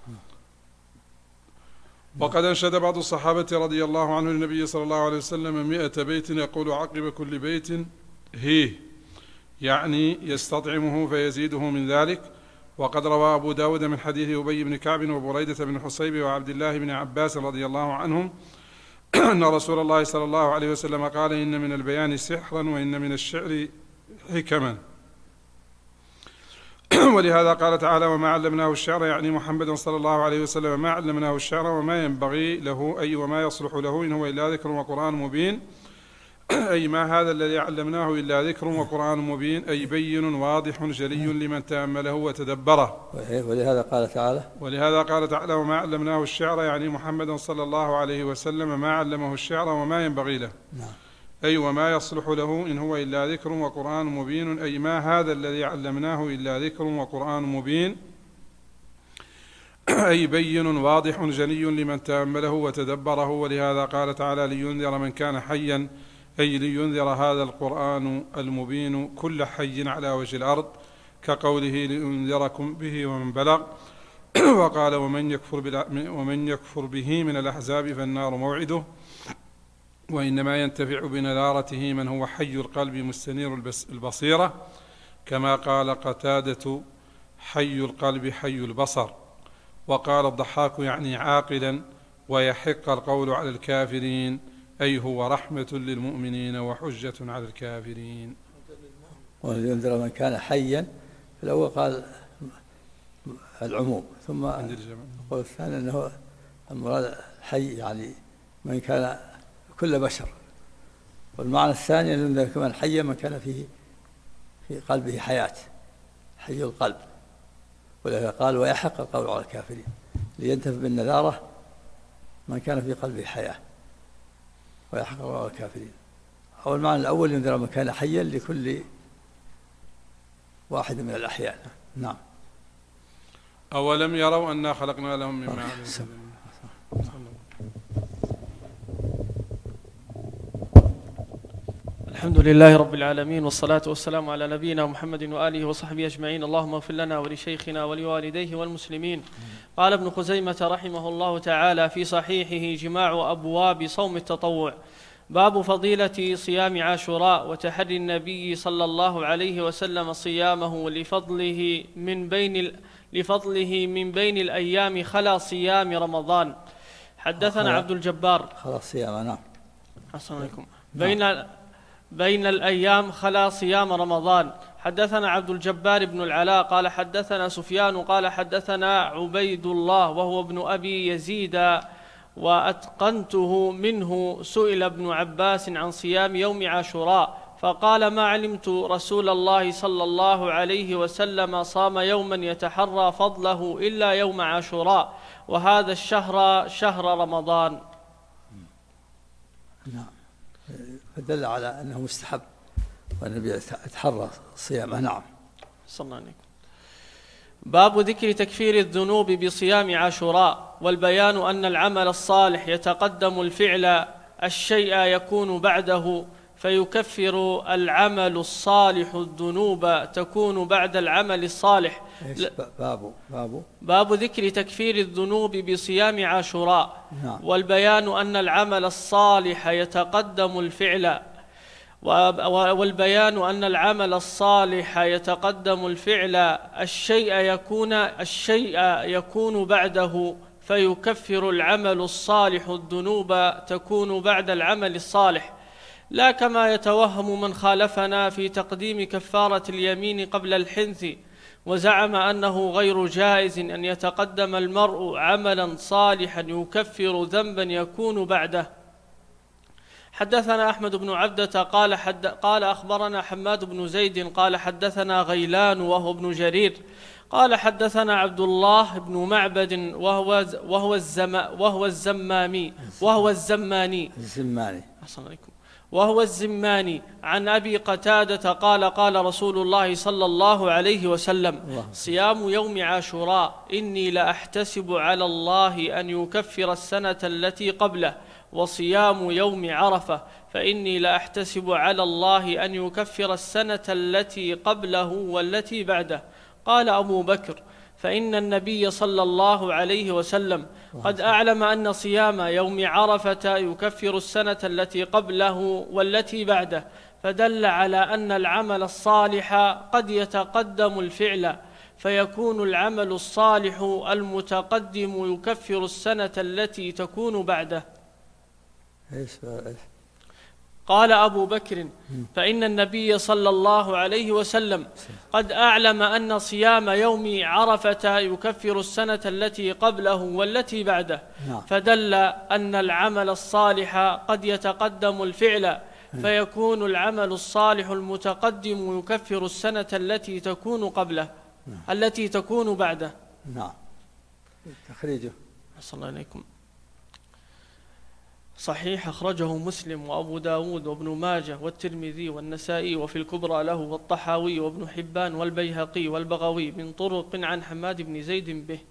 وقد أنشد بعض الصحابة رضي الله عنه للنبي صلى الله عليه وسلم 100 بيت يقول عقب كل بيت هيه، يعني يستطعمه فيزيده من ذلك. وقد روى أبو داود من حديث أبي بن كعب وبريدة بن حصيب وعبد الله بن عباس رضي الله عنهم أن رسول الله صلى الله عليه وسلم قال: إن من البيان سحرا وإن من الشعر حكما. ولهذا قال تعالى: وما علمناه الشعر، يعني محمد صلى الله عليه وسلم ما علمناه الشعر وما ينبغي له، أي وما يصلح له، إن هو إلا ذكر وقرآن مبين، أي ما هذا الذي علمناه إلا ذكر وقرآن مبين، أي بين واضح جلي لمن تأمله وتدبره. ولهذا قال تعالى: وما علمناه الشعر، يعني محمد صلى الله عليه وسلم ما علمه الشعر وما ينبغي له، أي وما يصلح له، إن هو إلا ذكر وقرآن مبين، أي ما هذا الذي علمناه إلا ذكر وقرآن مبين، أي بين واضح جلي لمن تأمله وتدبره. ولهذا قال تعالى: لينذر من كان حيا، أي لينذر هذا القرآن المبين كل حي على وجه الأرض، كقوله: لينذركم به ومن بلغ. وقال: ومن يكفر به من الأحزاب فالنار موعده، وإنما ينتفع بنذارته من هو حي القلب مستنير البصيرة، كما قال قتادة: حي القلب حي البصر. وقال الضحاك: يعني عاقلا، ويحق القول على الكافرين، أي هو رحمة للمؤمنين وحجة على الكافرين. ولينذر من كان حيا، في الأول قال العموم، ثم القول الثاني أنه المراد حي، يعني من كان كل بشر. والمعنى الثاني أن ينذر كمان حيا من كان في قلبه حياة، حي القلب. ولهذا قال: ويحق القول على الكافرين، لينتفع بالنذارة من كان في قلبه حياة، ويحق القول على الكافرين. أو المعنى الأول: ينذر من كان حيا لكل واحد من الأحياء. نعم. أولم يروا أنا خلقنا لهم مما عملوا. الحمد لله رب العالمين، والصلاة والسلام على نبينا محمد وآله وصحبه أجمعين. اللهم اغفر لنا ولشيخنا ولوالديه والمسلمين. قال ابن خزيمة رحمه الله تعالى في صحيحه: جماع أبواب صوم التطوع. باب فضيلة صيام عاشوراء، وتحري النبي صلى الله عليه وسلم صيامه لفضله من بين الأيام خلا صيام رمضان. حدثنا عبد الجبار. خلا صيام. نعم. السلام عليكم. بين الأيام خلا صيام رمضان. حدثنا عبد الجبار بن العلاء قال حدثنا سفيان قال حدثنا عبيد الله وهو ابن أبي يزيد وأتقنته منه: سئل ابن عباس عن صيام يوم عاشوراء فقال: ما علمت رسول الله صلى الله عليه وسلم صام يوما يتحرى فضله إلا يوم عاشوراء، وهذا الشهر شهر رمضان. نعم. فدل على أنه مستحب والنبي يتحرى صيامه. نعم. صلى الله عليه وسلم. باب ذكر تكفير الذنوب بصيام عاشوراء، والبيان أن العمل الصالح يتقدم الفعل، الشيء يكون بعده، فيكفر العمل الصالح الذنوب تكون بعد العمل الصالح. باب ذكر تكفير الذنوب بصيام عاشوراء. نعم. والبيان أن العمل الصالح يتقدم الفعل، والبيان أن العمل الصالح يتقدم الفعل، الشيء يكون بعده، فيكفر العمل الصالح الذنوب تكون بعد العمل الصالح، لا كما يتوهم من خالفنا في تقديم كفارة اليمين قبل الحنث، وزعم أنه غير جائز أن يتقدم المرء عملا صالحا يكفر ذنبا يكون بعده. حدثنا أحمد بن عبدة قال أخبرنا حماد بن زيد قال حدثنا غيلان وهو ابن جرير قال حدثنا عبد الله بن معبد وهو الزماني عن أبي قتادة قال قال رسول الله صلى الله عليه وسلم: صيام يوم عاشوراء إني لأحتسب على الله أن يكفر السنة التي قبله، وصيام يوم عرفة فإني لأحتسب على الله أن يكفر السنة التي قبله والتي بعده. قال أبو بكر: فإن النبي صلى الله عليه وسلم قد أعلم أن صيام يوم عرفة يكفر السنة التي قبله والتي بعده، فدل على أن العمل الصالح قد يتقدم الفعل، فيكون العمل الصالح المتقدم يكفر السنة التي تكون بعده. قال أبو بكر: فإن النبي صلى الله عليه وسلم قد أعلم أن صيام يوم عرفة يكفر السنة التي قبله والتي بعده، فدل أن العمل الصالح قد يتقدم الفعل، فيكون العمل الصالح المتقدم يكفر السنة التي تكون قبله التي تكون بعده. نعم. تخريجه صلى الله عليكم. صحيح، أخرجه مسلم وأبو داود وابن ماجه والترمذي والنسائي وفي الكبرى له، والطحاوي وابن حبان والبيهقي والبغوي من طرق عن حماد بن زيد به.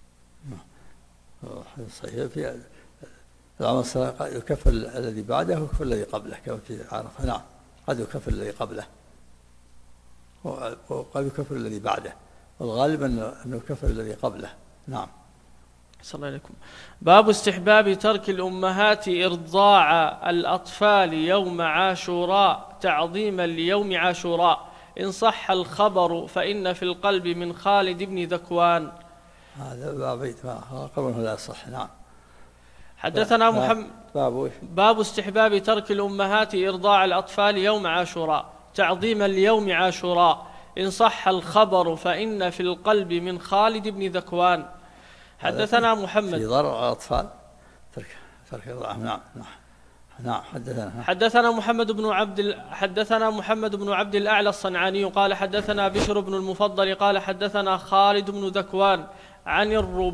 صحيح. في العمل الصالح قد يكفر الذي بعده ويكفر الذي قبله كما في عرفة. نعم، قد يكفر الذي قبله وقد يكفر الذي بعده، والغالب أنه يكفر الذي قبله. نعم. صلى الله عليكم. باب استحباب ترك الأمهات إرضاع الأطفال يوم عاشوراء تعظيما ليوم عاشوراء، إن صح الخبر فإن في القلب من خالد بن ذكوان. هذا قبله لا صح. نعم. حدثنا محمد. باب استحباب ترك الأمهات إرضاع الأطفال يوم عاشوراء تعظيما ليوم عاشوراء، إن صح الخبر فإن في القلب من خالد بن ذكوان. حدثنا محمد. في ضرر على الأطفال ترك الرضاعة. نعم. حدثنا محمد بن عبد الأعلى الصنعاني قال حدثنا بشر بن المفضل قال حدثنا خالد بن ذكوان عن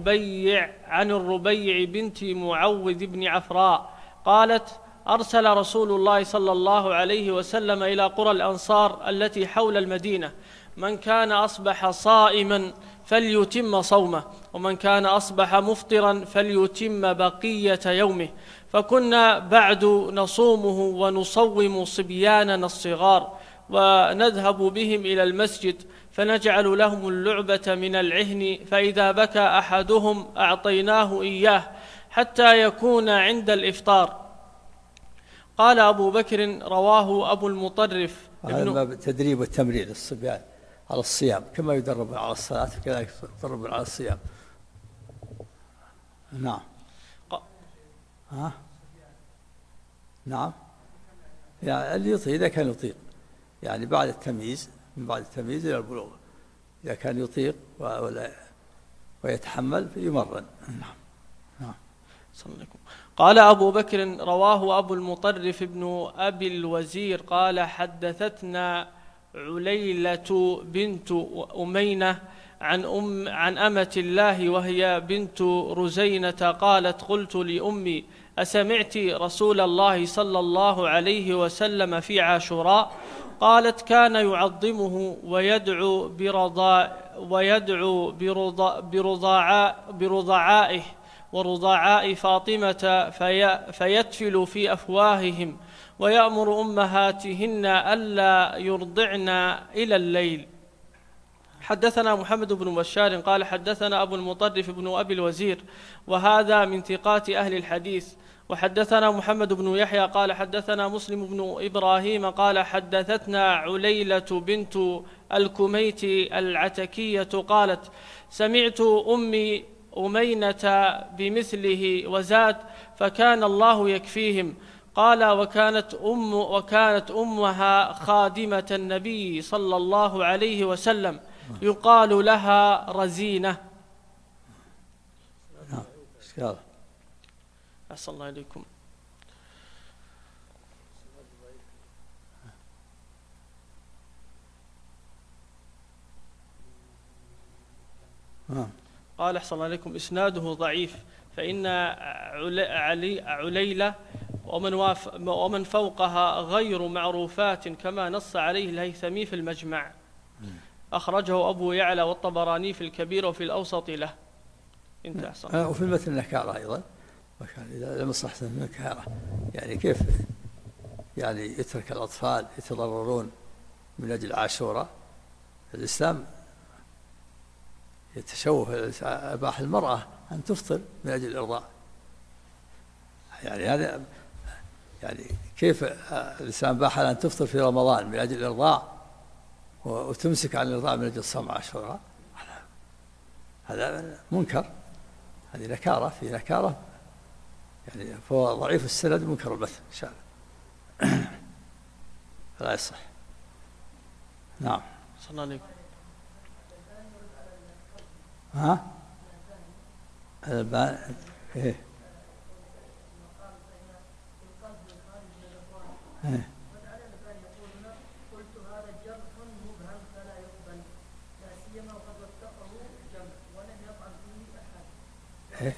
الربيع بنت معوذ بن عفراء قالت: أرسل رسول الله صلى الله عليه وسلم إلى قرى الأنصار التي حول المدينة: من كان أصبح صائما فليتم صومه، ومن كان أصبح مفطرا فليتم بقية يومه. فكنا بعد نصومه ونصوم صبياننا الصغار، ونذهب بهم إلى المسجد، فنجعل لهم اللعبة من العهن، فإذا بكى أحدهم أعطيناه إياه حتى يكون عند الإفطار. قال أبو بكر: رواه أبو المطرف. هذا تدريب والتمرين للصبيان على الصيام، كما يدرب على الصلاة كذلك يدرب على الصيام. نعم. نعم. يعني اللي يطيق، إذا كان يطيق، يعني بعد التمييز، من بعد التمييز إلى البلوغ، إذا كان يطيق ويتحمل فيمرن. نعم. صلى الله عليه وسلم. قال أبو بكر: رواه أبو المطرف ابن أبي الوزير قال حدثتنا عليلة بنت أمينة عن أمة الله وهي بنت رزينة قالت: قلت لأمي: أسمعت رسول الله صلى الله عليه وسلم في عاشوراء؟ قالت: كان يعظمه ويدعو برضعائه ورضعاء فاطمة فيتفل في أفواههم، ويأمر أمهاتهن ألا يرضعن إلى الليل. حدثنا محمد بن بشار قال حدثنا أبو المطرف بن أبي الوزير وهذا من ثقات أهل الحديث. وحدثنا محمد بن يحيى قال حدثنا مسلم بن إبراهيم قال حدثتنا عليلة بنت الكميت العتكية قالت سمعت أمي أمينة بمثله وزاد فكان الله يكفيهم. قال وكانت أمها خادمة النبي صلى الله عليه وسلم يقال لها رزينة. أحسن الله إليكم. قال أحسن الله إليكم إسناده ضعيف فإن عليلة ومن فوقها غير معروفات كما نص عليه الهيثمي في المجمع. أخرجه أبو يعلى والطبراني في الكبير وفي الأوسط له. انت أحسن. وفي المتن نكارة أيضا، وكان إذا لم يصح نكارة يعني كيف يعني يترك الأطفال يتضررون من أجل عاشوراء. الإسلام يتشوه، أباح المرأة أن تفطر من أجل الإرضاع. يعني هذا يعني كيف الإسلام باح أن تفطر في رمضان من أجل الإرضاع وتمسك عن الإرضاع من أجل صوم عاشوراء؟ هذا منكر، هذه نكارة في نكارة يعني، فهو ضعيف السند منكر المثل إن شاء الله فلا يصح. نعم. صلى الله عليكم. ها؟ إيه. إيه. إيه.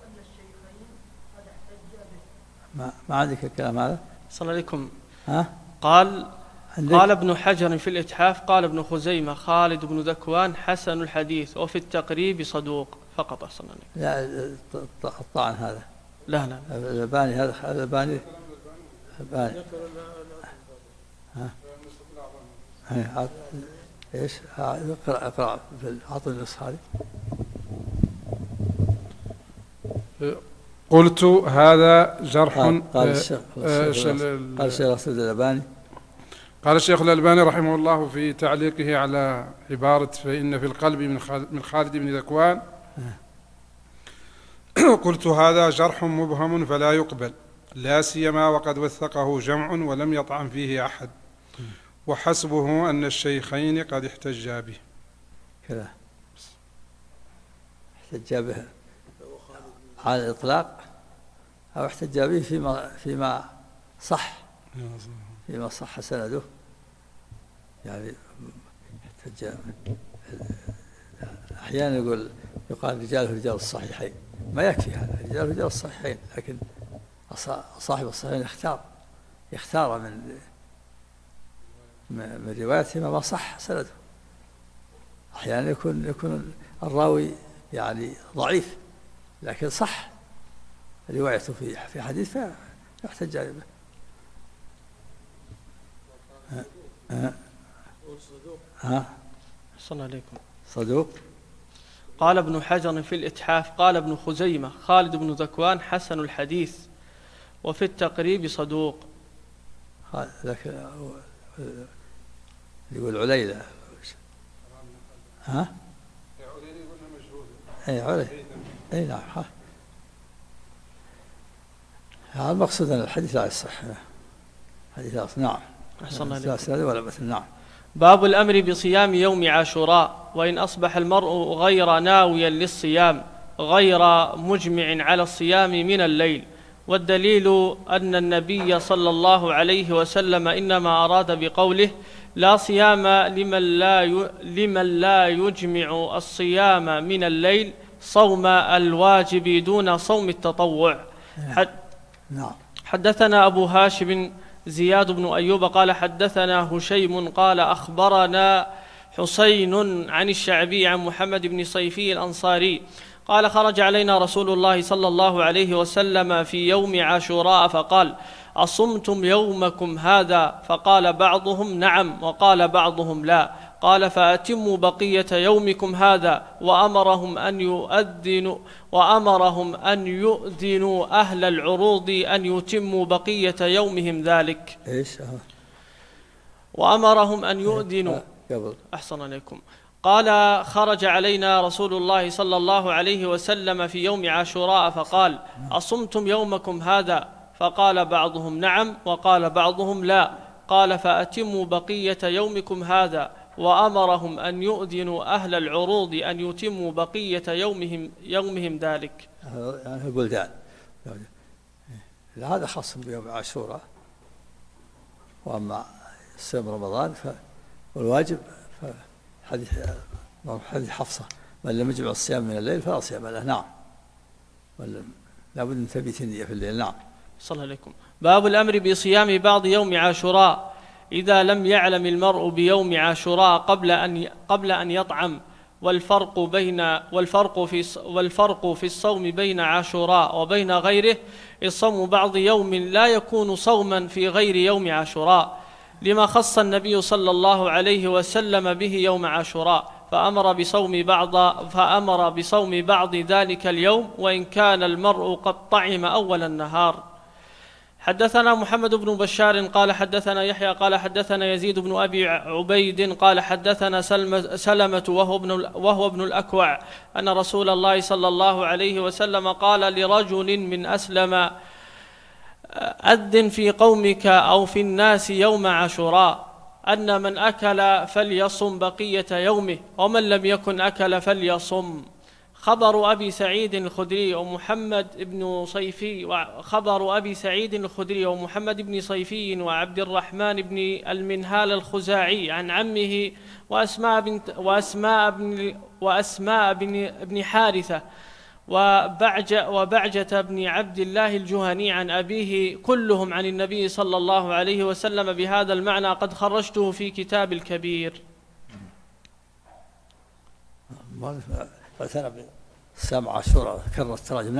ما عندك الكلام هذا؟ صلى الله عليكم. ها؟ قال ابن حجر في الإتحاف قال ابن خزيمة خالد بن ذكوان حسن الحديث وفي التقريب صدوق فقط. أحسن عليكم. لا الطعن هذا لا الألباني، هذا الألباني ها ايش؟ اقرأ في عطل النسخة هذه. قلت هذا جرح. قال الشيخ الألباني قال الشيخ الألباني رحمه الله في تعليقه على عبارة فإن في القلب من خالد بن ذكوان قلت هذا جرح مبهم فلا يقبل، لا سيما وقد وثقه جمع ولم يطعن فيه أحد، وحسبه أن الشيخين قد احتجا به. كذا احتجا به على الإطلاق أو احتجا به فيما صح سنده، يعني احتجا أحيانا يقال رجال الصحيحين، ما يكفي هذا رجال الصحيحين، لكن صاحب الصحيحين يختار من روايته ما صح سنده. أحيانا يكون الراوي يعني ضعيف لكن صح روايته في حديث فيحتج به. صلى الله عليكم. صدوق. قال ابن حجر في الإتحاف قال ابن خزيمة خالد بن ذكوان حسن الحديث وفي التقريب صدوق. لكن يقول عليلة. ها؟ عليلة. أي نعم. هذا المقصود أن الحديث لا يصح. حديث لا. نعم. أحسن الله عليك. ولا مثل. نعم. باب الأمر بصيام يوم عاشوراء وإن أصبح المرء غير ناويا للصيام غير مجمع على الصيام من الليل. والدليل أن النبي صلى الله عليه وسلم إنما أراد بقوله لا صيام لمن لا يجمع الصيام من الليل صوم الواجب دون صوم التطوع. حدثنا أبو هاشم زياد بن أيوب قال حدثنا هشيم قال أخبرنا حسين عن الشعبي عن محمد بن صيفي الأنصاري قال خرج علينا رسول الله صلى الله عليه وسلم في يوم عاشوراء فقال أصمتم يومكم هذا؟ فقال بعضهم نعم وقال بعضهم لا. قال فأتموا بقية يومكم هذا وأمرهم أن يؤذنوا أهل العروض أن يتموا بقية يومهم ذلك. وأمرهم أن يؤذنوا. أحسن عليكم. قال خرج علينا رسول الله صلى الله عليه وسلم في يوم عاشوراء فقال أصمتم يومكم هذا؟ فقال بعضهم نعم وقال بعضهم لا. قال فأتموا بقية يومكم هذا وأمرهم أن يؤذنوا أهل العروض أن يتموا بقية يومهم ذلك. يعني البلدان هذا خاص بيوم عاشوراء، وأما صيام رمضان فالواجب حديث حفصة من لم يجمع الصيام من الليل فلا صيام له. نعم، لا بد من تثبيت النية في الليل. نعم. صلى الله عليكم. باب الأمر بصيام بعض يوم عاشوراء إذا لم يعلم المرء بيوم عاشوراء قبل أن يطعم، والفرق في الصوم بين عاشوراء وبين غيره الصوم بعض يوم لا يكون صوما في غير يوم عاشوراء، لما خص النبي صلى الله عليه وسلم به يوم عاشوراء فأمر بصوم بعض ذلك اليوم وإن كان المرء قد طعم أول النهار. حدثنا محمد بن بشار قال حدثنا يحيى قال حدثنا يزيد بن أبي عبيد قال حدثنا سلمة وهو ابن الأكوع أن رسول الله صلى الله عليه وسلم قال لرجل من أسلم أذن في قومك أو في الناس يوم عاشوراء أن من أكل فليصم بقية يومه ومن لم يكن أكل فليصم. خبر أبي سعيد الخدري ومحمد بن صيفي وعبد الرحمن بن المنهال الخزاعي عن عمه وأسماء بن حارثة وبعجة بن عبد الله الجهني عن أبيه كلهم عن النبي صلى الله عليه وسلم بهذا المعنى قد خرجته في كتاب الكبير. صيام عاشوراء كرر التراجم.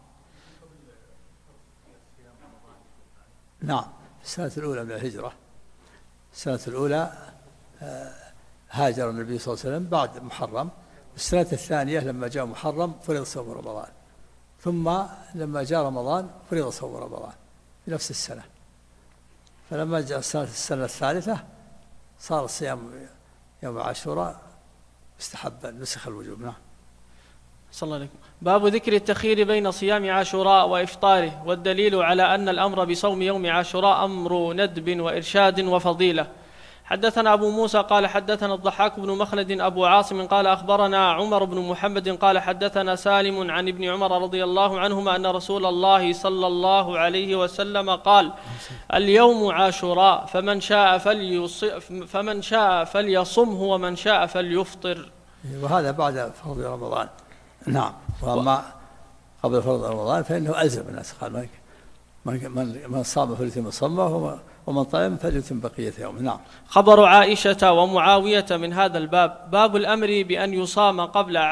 نعم في السنة الأولى من الهجرة، السنة الأولى هاجر النبي صلى الله عليه وسلم بعد محرم، السنة الثانية لما جاء محرم فرض صوم رمضان، ثم لما جاء رمضان فرض صوم رمضان في نفس السنة، فلما جاء السنة الثالثة صار الصيام يوم عاشوراء مستحبا نسخ الوجوب. نعم. صلى الله عليه وسلم. باب ذكر التخيير بين صيام عاشوراء وإفطاره، والدليل على أن الأمر بصوم يوم عاشوراء أمر ندب وإرشاد وفضيلة. حدثنا أبو موسى قال حدثنا الضحاك بن مخلد أبو عاصم قال أخبرنا عمر بن محمد قال حدثنا سالم عن ابن عمر رضي الله عنهما أن رسول الله صلى الله عليه وسلم قال اليوم عاشوراء فمن شاء فليصمه ومن شاء فليفطر. وهذا بعد فرض رمضان. نعم. وأما قبل فرض رمضان فإنه ألزم الناس، قال من صام فليتم صومه ومن طعم فليتم بقية يوم. نعم. خبر عائشة ومعاوية من هذا الباب. باب الأمر بأن يصام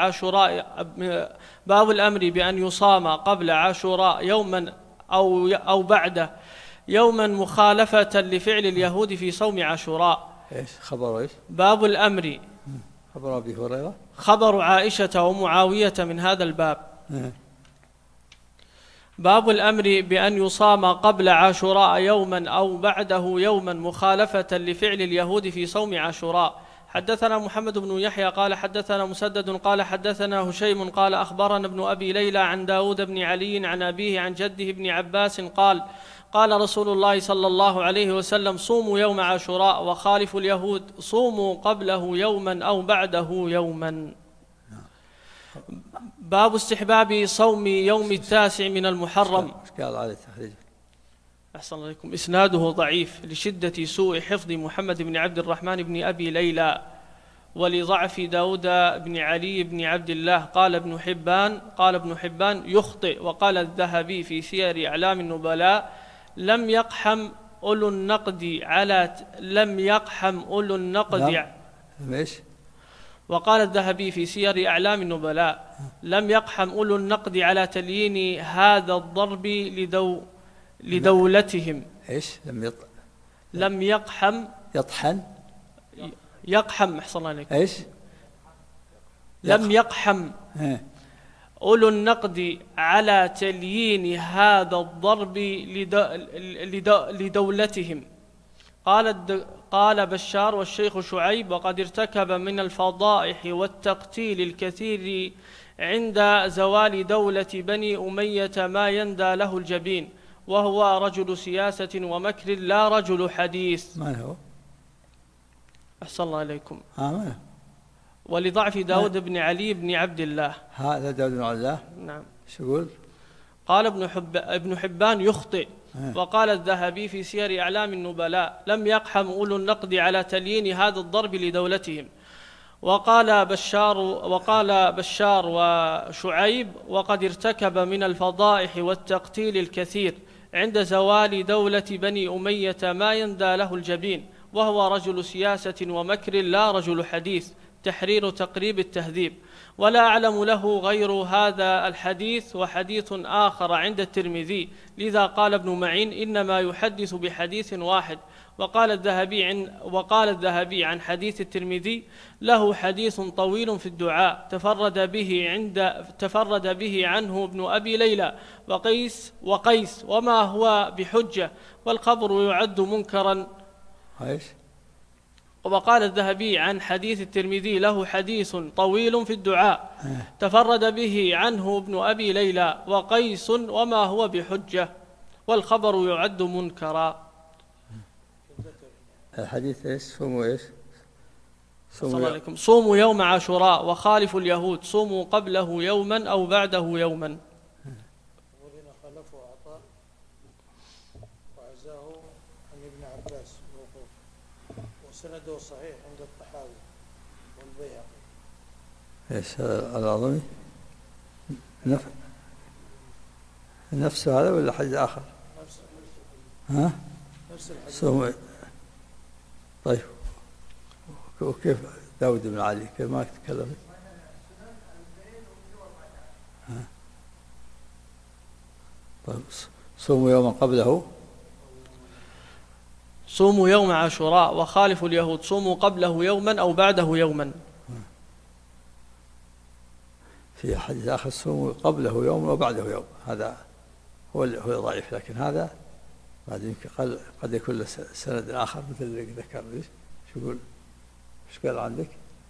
قبل عاشوراء يوما أو بعده يوما مخالفة لفعل اليهود في صوم عاشوراء. خبر إيش؟ باب الأمر. خبر أبي هريرة. خبر عائشة ومعاوية من هذا الباب. باب الأمر بأن يصام قبل عاشوراء يوما أو بعده يوما مخالفة لفعل اليهود في صوم عاشوراء. حدثنا محمد بن يحيى قال حدثنا مسدد قال حدثنا هشيم قال أخبرنا ابن أبي ليلى عن داود بن علي عن أبيه عن جده ابن عباس قال رسول الله صلى الله عليه وسلم صوموا يوم عاشوراء وخالفوا اليهود صوموا قبله يوما أو بعده يوما. باب استحباب صوم يوم 9 من المحرم. قال عليه التخريج. أحسن عليكم. إسناده ضعيف لشدة سوء حفظ محمد بن عبد الرحمن بن أبي ليلى ولضعف داود بن علي بن عبد الله. قال ابن حبان يخطئ. وقال الذهبي في سير أعلام النبلاء لم يقحم أولو النقد وقال الذهبي في سير أعلام النبلاء لم يقحم أولو النقد على تليين هذا الضرب لدولتهم. إيش؟ لم يقحم يقحم أحسن الله عليكم. إيش؟ لم يقحم أولو النقد على تليين هذا الضرب لدولتهم. قال بشار والشيخ شعيب: وقد ارتكب من الفضائح والتقتيل الكثير عند زوال دولة بني أمية ما يندى له الجبين، وهو رجل سياسة ومكر لا رجل حديث. من هو؟ أحسن الله عليكم. من؟ ولضعف داود بن علي بن عبد الله. هذا داود بن عبد الله. نعم. شو يقول؟ قال ابن حبان يخطئ. وقال الذهبي في سير أعلام النبلاء: لم يقحم أولو النقد على تليين هذا الضرب لدولتهم. وقال بشار وشعيب: وقد ارتكب من الفضائح والتقتيل الكثير عند زوال دولة بني أمية ما يندى له الجبين، وهو رجل سياسة ومكر لا رجل حديث. تحرير تقريب التهذيب. ولا أعلم له غير هذا الحديث وحديث آخر عند الترمذي، لذا قال ابن معين: إنما يحدث بحديث واحد. وقال الذهبي عن حديث الترمذي: له حديث طويل في الدعاء تفرد به عنه ابن أبي ليلى وقيس وما هو بحجة، والخبر يعد منكرا. وقال الذهبي عن حديث الترمذي: له حديث طويل في الدعاء تفرد به عنه ابن أبي ليلى وقيس وما هو بحجة، والخبر يعد منكرا. الحديث ايش؟ صوموا ايش؟ صوموا يوم عاشوراء وخالفوا اليهود، صوموا قبله يوما أو بعده يوما. الذين خالفوا عطاء وعزاه عن ابن عباس موقوف، وسنده صحيح عند الطحاوي والبيهقي. ايش العظمي؟ نفس هذا ولا حديث آخر؟ نفس الحديث. طيب، وكيف داود بن علي كيف ما تكلم؟ طيب، صوموا يوما قبله، صوموا يوم عاشوراء وخالفوا اليهود، صوموا قبله يوما أو بعده يوما. في حديث آخر: صوموا قبله يوم وبعده يوم. هذا هو ضعيف، لكن هذا بعد يمكن قد يكون له سند آخر مثل اللي ذكر. شو يقول؟ ايش قال عندك؟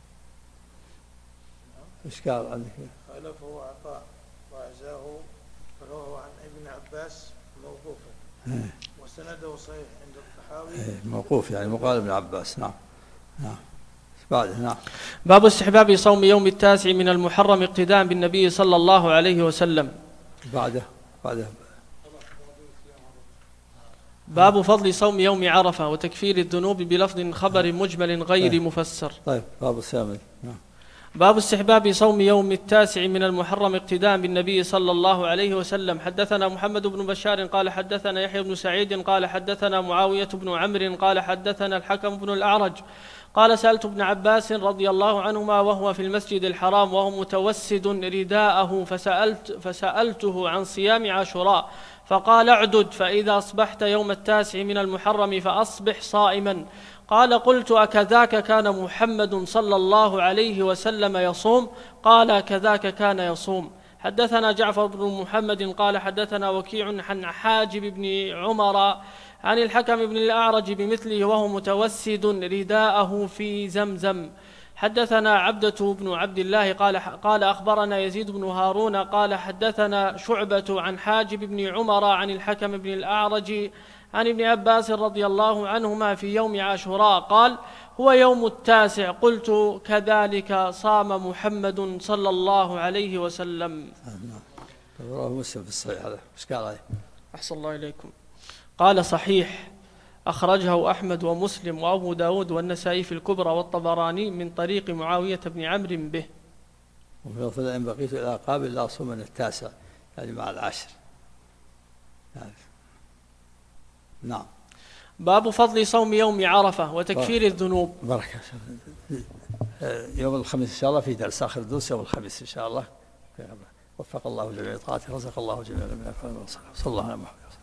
ايش قال عندك؟ خالفه عطاء وعزاه فرواه عن ابن عباس موقوفا، وسنده صحيح عند الطحاوي. موقوف يعني مقال ابن عباس. نعم. بعده. نعم. باب استحباب صوم يوم 9 من المحرم اقتداء بالنبي صلى الله عليه وسلم. بعده باب فضل صوم يوم عرفة وتكفير الذنوب بلفظ خبر مجمل غير مفسر. طيب، باب الصيام. باب استحباب صوم يوم 9 من المحرم اقتداء بالنبي صلى الله عليه وسلم. حدثنا محمد بن بشار قال حدثنا يحيى بن سعيد قال حدثنا معاوية بن عمرو قال حدثنا الحكم بن الأعرج قال: سألت ابن عباس رضي الله عنهما وهو في المسجد الحرام وهو متوسد رداءه فسألته عن صيام عاشوراء، فقال: اعدد، فإذا أصبحت يوم 9 من المحرم فأصبح صائما. قال: قلت: أكذاك كان محمد صلى الله عليه وسلم يصوم؟ قال: كذاك كان يصوم. حدثنا جعفر بن محمد قال حدثنا وكيع عن حاجب بن عمر عن الحكم بن الأعرج بمثله وهو متوسد رداءه في زمزم. حدثنا عبدة بن عبد الله قال أخبرنا يزيد بن هارون قال حدثنا شعبة عن حاجب بن عمر عن الحكم بن الأعرج عن ابن عباس رضي الله عنهما في يوم عاشوراء قال: هو يوم 9. قلت: كذلك صام محمد صلى الله عليه وسلم. رواه مسلم في الصحيح. هذا ايش قال عليه؟ أحسن الله إليكم. قال: صحيح، أخرجه أحمد ومسلم وأبو داود والنسائي في الكبرى والطبراني من طريق معاوية بن عمرو به. وفي لفظ: إن بقيت إلى قابل لا أصوم من 9، يعني مع 10. نعم. باب فضل صوم يوم عرفة وتكفير الذنوب. بركة. يوم الخميس إن شاء الله في درس آخر الدروس يوم الخميس إن شاء الله. وفق الله جميع طاعته، رزق الله جميع من يفعل. صلى الله عليه وسلم.